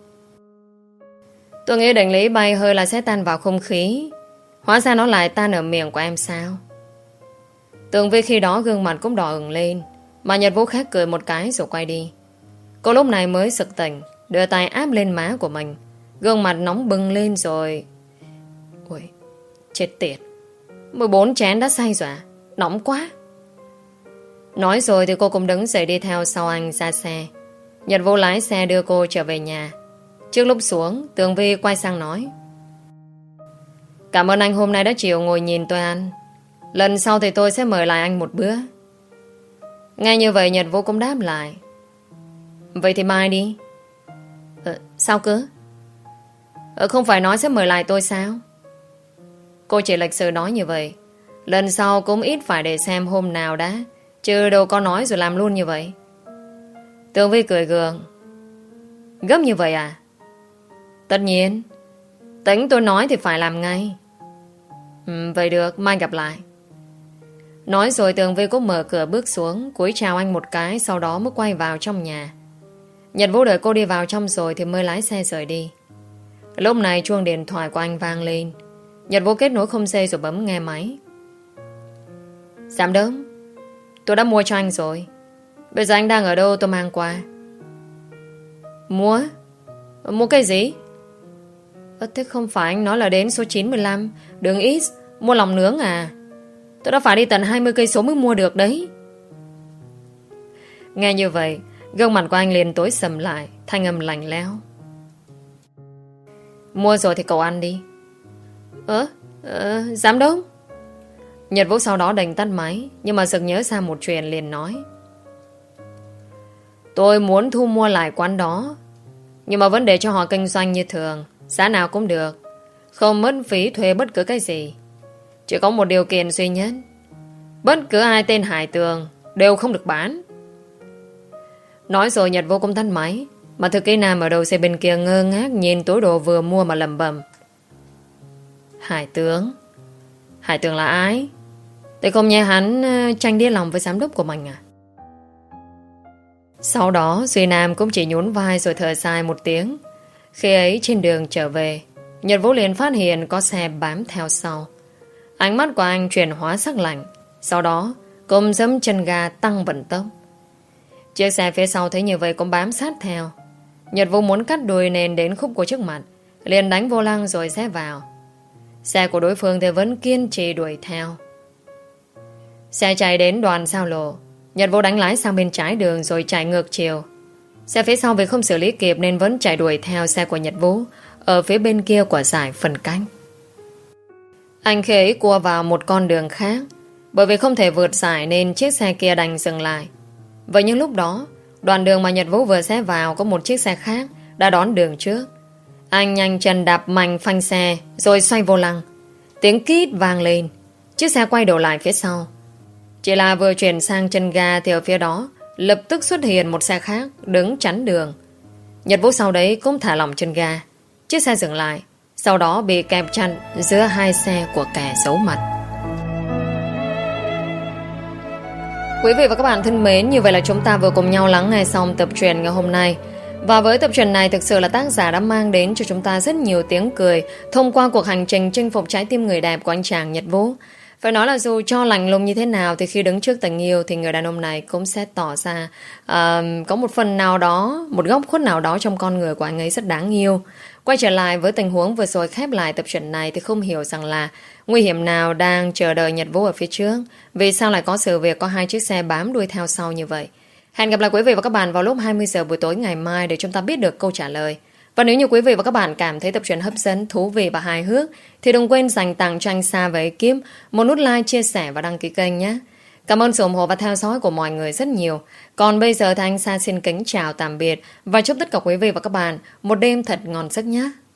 Tôi nghĩ định lý bay hơi là sẽ tan vào không khí, hóa ra nó lại tan ở miệng của em sao? Tường Vi khi đó gương mặt cũng đỏ ửng lên, mà Nhật Vũ khét cười một cái rồi quay đi. Cô lúc này mới sực tỉnh, đưa tay áp lên má của mình, gương mặt nóng bừng lên rồi. Ôi, chết tiệt, mười bốn chén đã say rồi à? Nóng quá. Nói rồi thì cô cũng đứng dậy đi theo sau anh ra xe. Nhật Vũ lái xe đưa cô trở về nhà. Trước lúc xuống, Tường Vi quay sang nói: Cảm ơn anh hôm nay đã chịu ngồi nhìn tôi ăn. Lần sau thì tôi sẽ mời lại anh một bữa. Nghe như vậy Nhật Vũ cũng đáp lại: Vậy thì mai đi. Ờ, sao cứ? Ờ, không phải nói sẽ mời lại tôi sao? Cô chỉ lịch sự nói như vậy. Lần sau cũng ít phải để xem hôm nào đã, chứ đâu có nói rồi làm luôn như vậy. Tường Vi cười gượng: Gấp như vậy à? Tất nhiên. Tính tôi nói thì phải làm ngay. Ừ, vậy được, mai gặp lại. Nói rồi Tường Vi cũng mở cửa bước xuống, cúi chào anh một cái, sau đó mới quay vào trong nhà. Nhật Vũ đợi cô đi vào trong rồi thì mới lái xe rời đi. Lúc này chuông điện thoại của anh vang lên. Nhật Vũ kết nối không dây rồi bấm nghe máy. Giám đốc, tôi đã mua cho anh rồi. Bây giờ anh đang ở đâu tôi mang qua. Mua? Mua cái gì? Ờ, thế không phải anh nói là đến số chín mươi lăm đường East mua lòng nướng à? Tôi đã phải đi tận hai mươi cây số mới mua được đấy. Nghe như vậy, gương mặt của anh liền tối sầm lại, thanh âm lạnh lẽo. Mua rồi thì cậu ăn đi. Ơ, ờ, giám đốc. Nhật Vũ sau đó đành tắt máy, nhưng mà sực nhớ ra một chuyện liền nói: Tôi muốn thu mua lại quán đó, nhưng mà vẫn để cho họ kinh doanh như thường, giá nào cũng được, không mất phí thuê bất cứ cái gì. Chỉ có một điều kiện duy nhất: bất cứ ai tên Hải Tường đều không được bán. Nói rồi Nhật Vũ cũng tắt máy, mà thư ký nam ở đầu xe bên kia ngơ ngác nhìn túi đồ vừa mua mà lẩm bẩm: Hải Tường? Hải Tường là ai? Tôi không nghe hắn tranh đĩa lòng với giám đốc của mình à? Sau đó Duy Nam cũng chỉ nhún vai rồi thở dài một tiếng. Khi ấy trên đường trở về, Nhật Vũ liền phát hiện có xe bám theo sau. Ánh mắt của anh chuyển hóa sắc lạnh, sau đó cùng giẫm chân ga tăng vận tốc. Chiếc xe phía sau thấy như vậy cũng bám sát theo. Nhật Vũ muốn cắt đuôi nên đến khúc của trước mặt, liền đánh vô lăng rồi rẽ vào. Xe của đối phương thì vẫn kiên trì đuổi theo. Xe chạy đến đoạn giao lộ, Nhật Vũ đánh lái sang bên trái đường rồi chạy ngược chiều. Xe phía sau vì không xử lý kịp nên vẫn chạy đuổi theo xe của Nhật Vũ ở phía bên kia của dải phân cách. Anh khi ấy cua vào một con đường khác, bởi vì không thể vượt dải nên chiếc xe kia đành dừng lại. Vậy nhưng lúc đó, đoạn đường mà Nhật Vũ vừa rẽ vào có một chiếc xe khác đã đón đường trước. Anh nhanh chân đạp mạnh phanh xe rồi xoay vô lăng. Tiếng kít vang lên, chiếc xe quay đầu lại phía sau. Chỉ là vừa chuyển sang chân ga thì ở phía đó lập tức xuất hiện một xe khác đứng chắn đường. Nhật Vũ sau đấy cũng thả lỏng chân ga. Chiếc xe dừng lại, sau đó bị kẹp chặt giữa hai xe của kẻ giấu mặt. Quý vị và các bạn thân mến, như vậy là chúng ta vừa cùng nhau lắng nghe xong tập truyện ngày hôm nay. Và với tập truyện này thực sự là tác giả đã mang đến cho chúng ta rất nhiều tiếng cười thông qua cuộc hành trình chinh phục trái tim người đẹp của anh chàng Nhật Vũ. Phải nói là dù cho lạnh lùng như thế nào thì khi đứng trước tình yêu thì người đàn ông này cũng sẽ tỏ ra uh, có một phần nào đó, một góc khuất nào đó trong con người của anh ấy rất đáng yêu. Quay trở lại với tình huống vừa rồi khép lại tập truyện này thì không hiểu rằng là nguy hiểm nào đang chờ đợi Nhật Vũ ở phía trước. Vì sao lại có sự việc có hai chiếc xe bám đuôi theo sau như vậy? Hẹn gặp lại quý vị và các bạn vào lúc hai mươi giờ buổi tối ngày mai để chúng ta biết được câu trả lời. Và nếu như quý vị và các bạn cảm thấy tập truyện hấp dẫn, thú vị và hài hước thì đừng quên dành tặng cho anh Sa và ekip một nút like, chia sẻ và đăng ký kênh nhé. Cảm ơn sự ủng hộ và theo dõi của mọi người rất nhiều. Còn bây giờ thì anh Sa xin kính chào tạm biệt và chúc tất cả quý vị và các bạn một đêm thật ngon giấc nhé.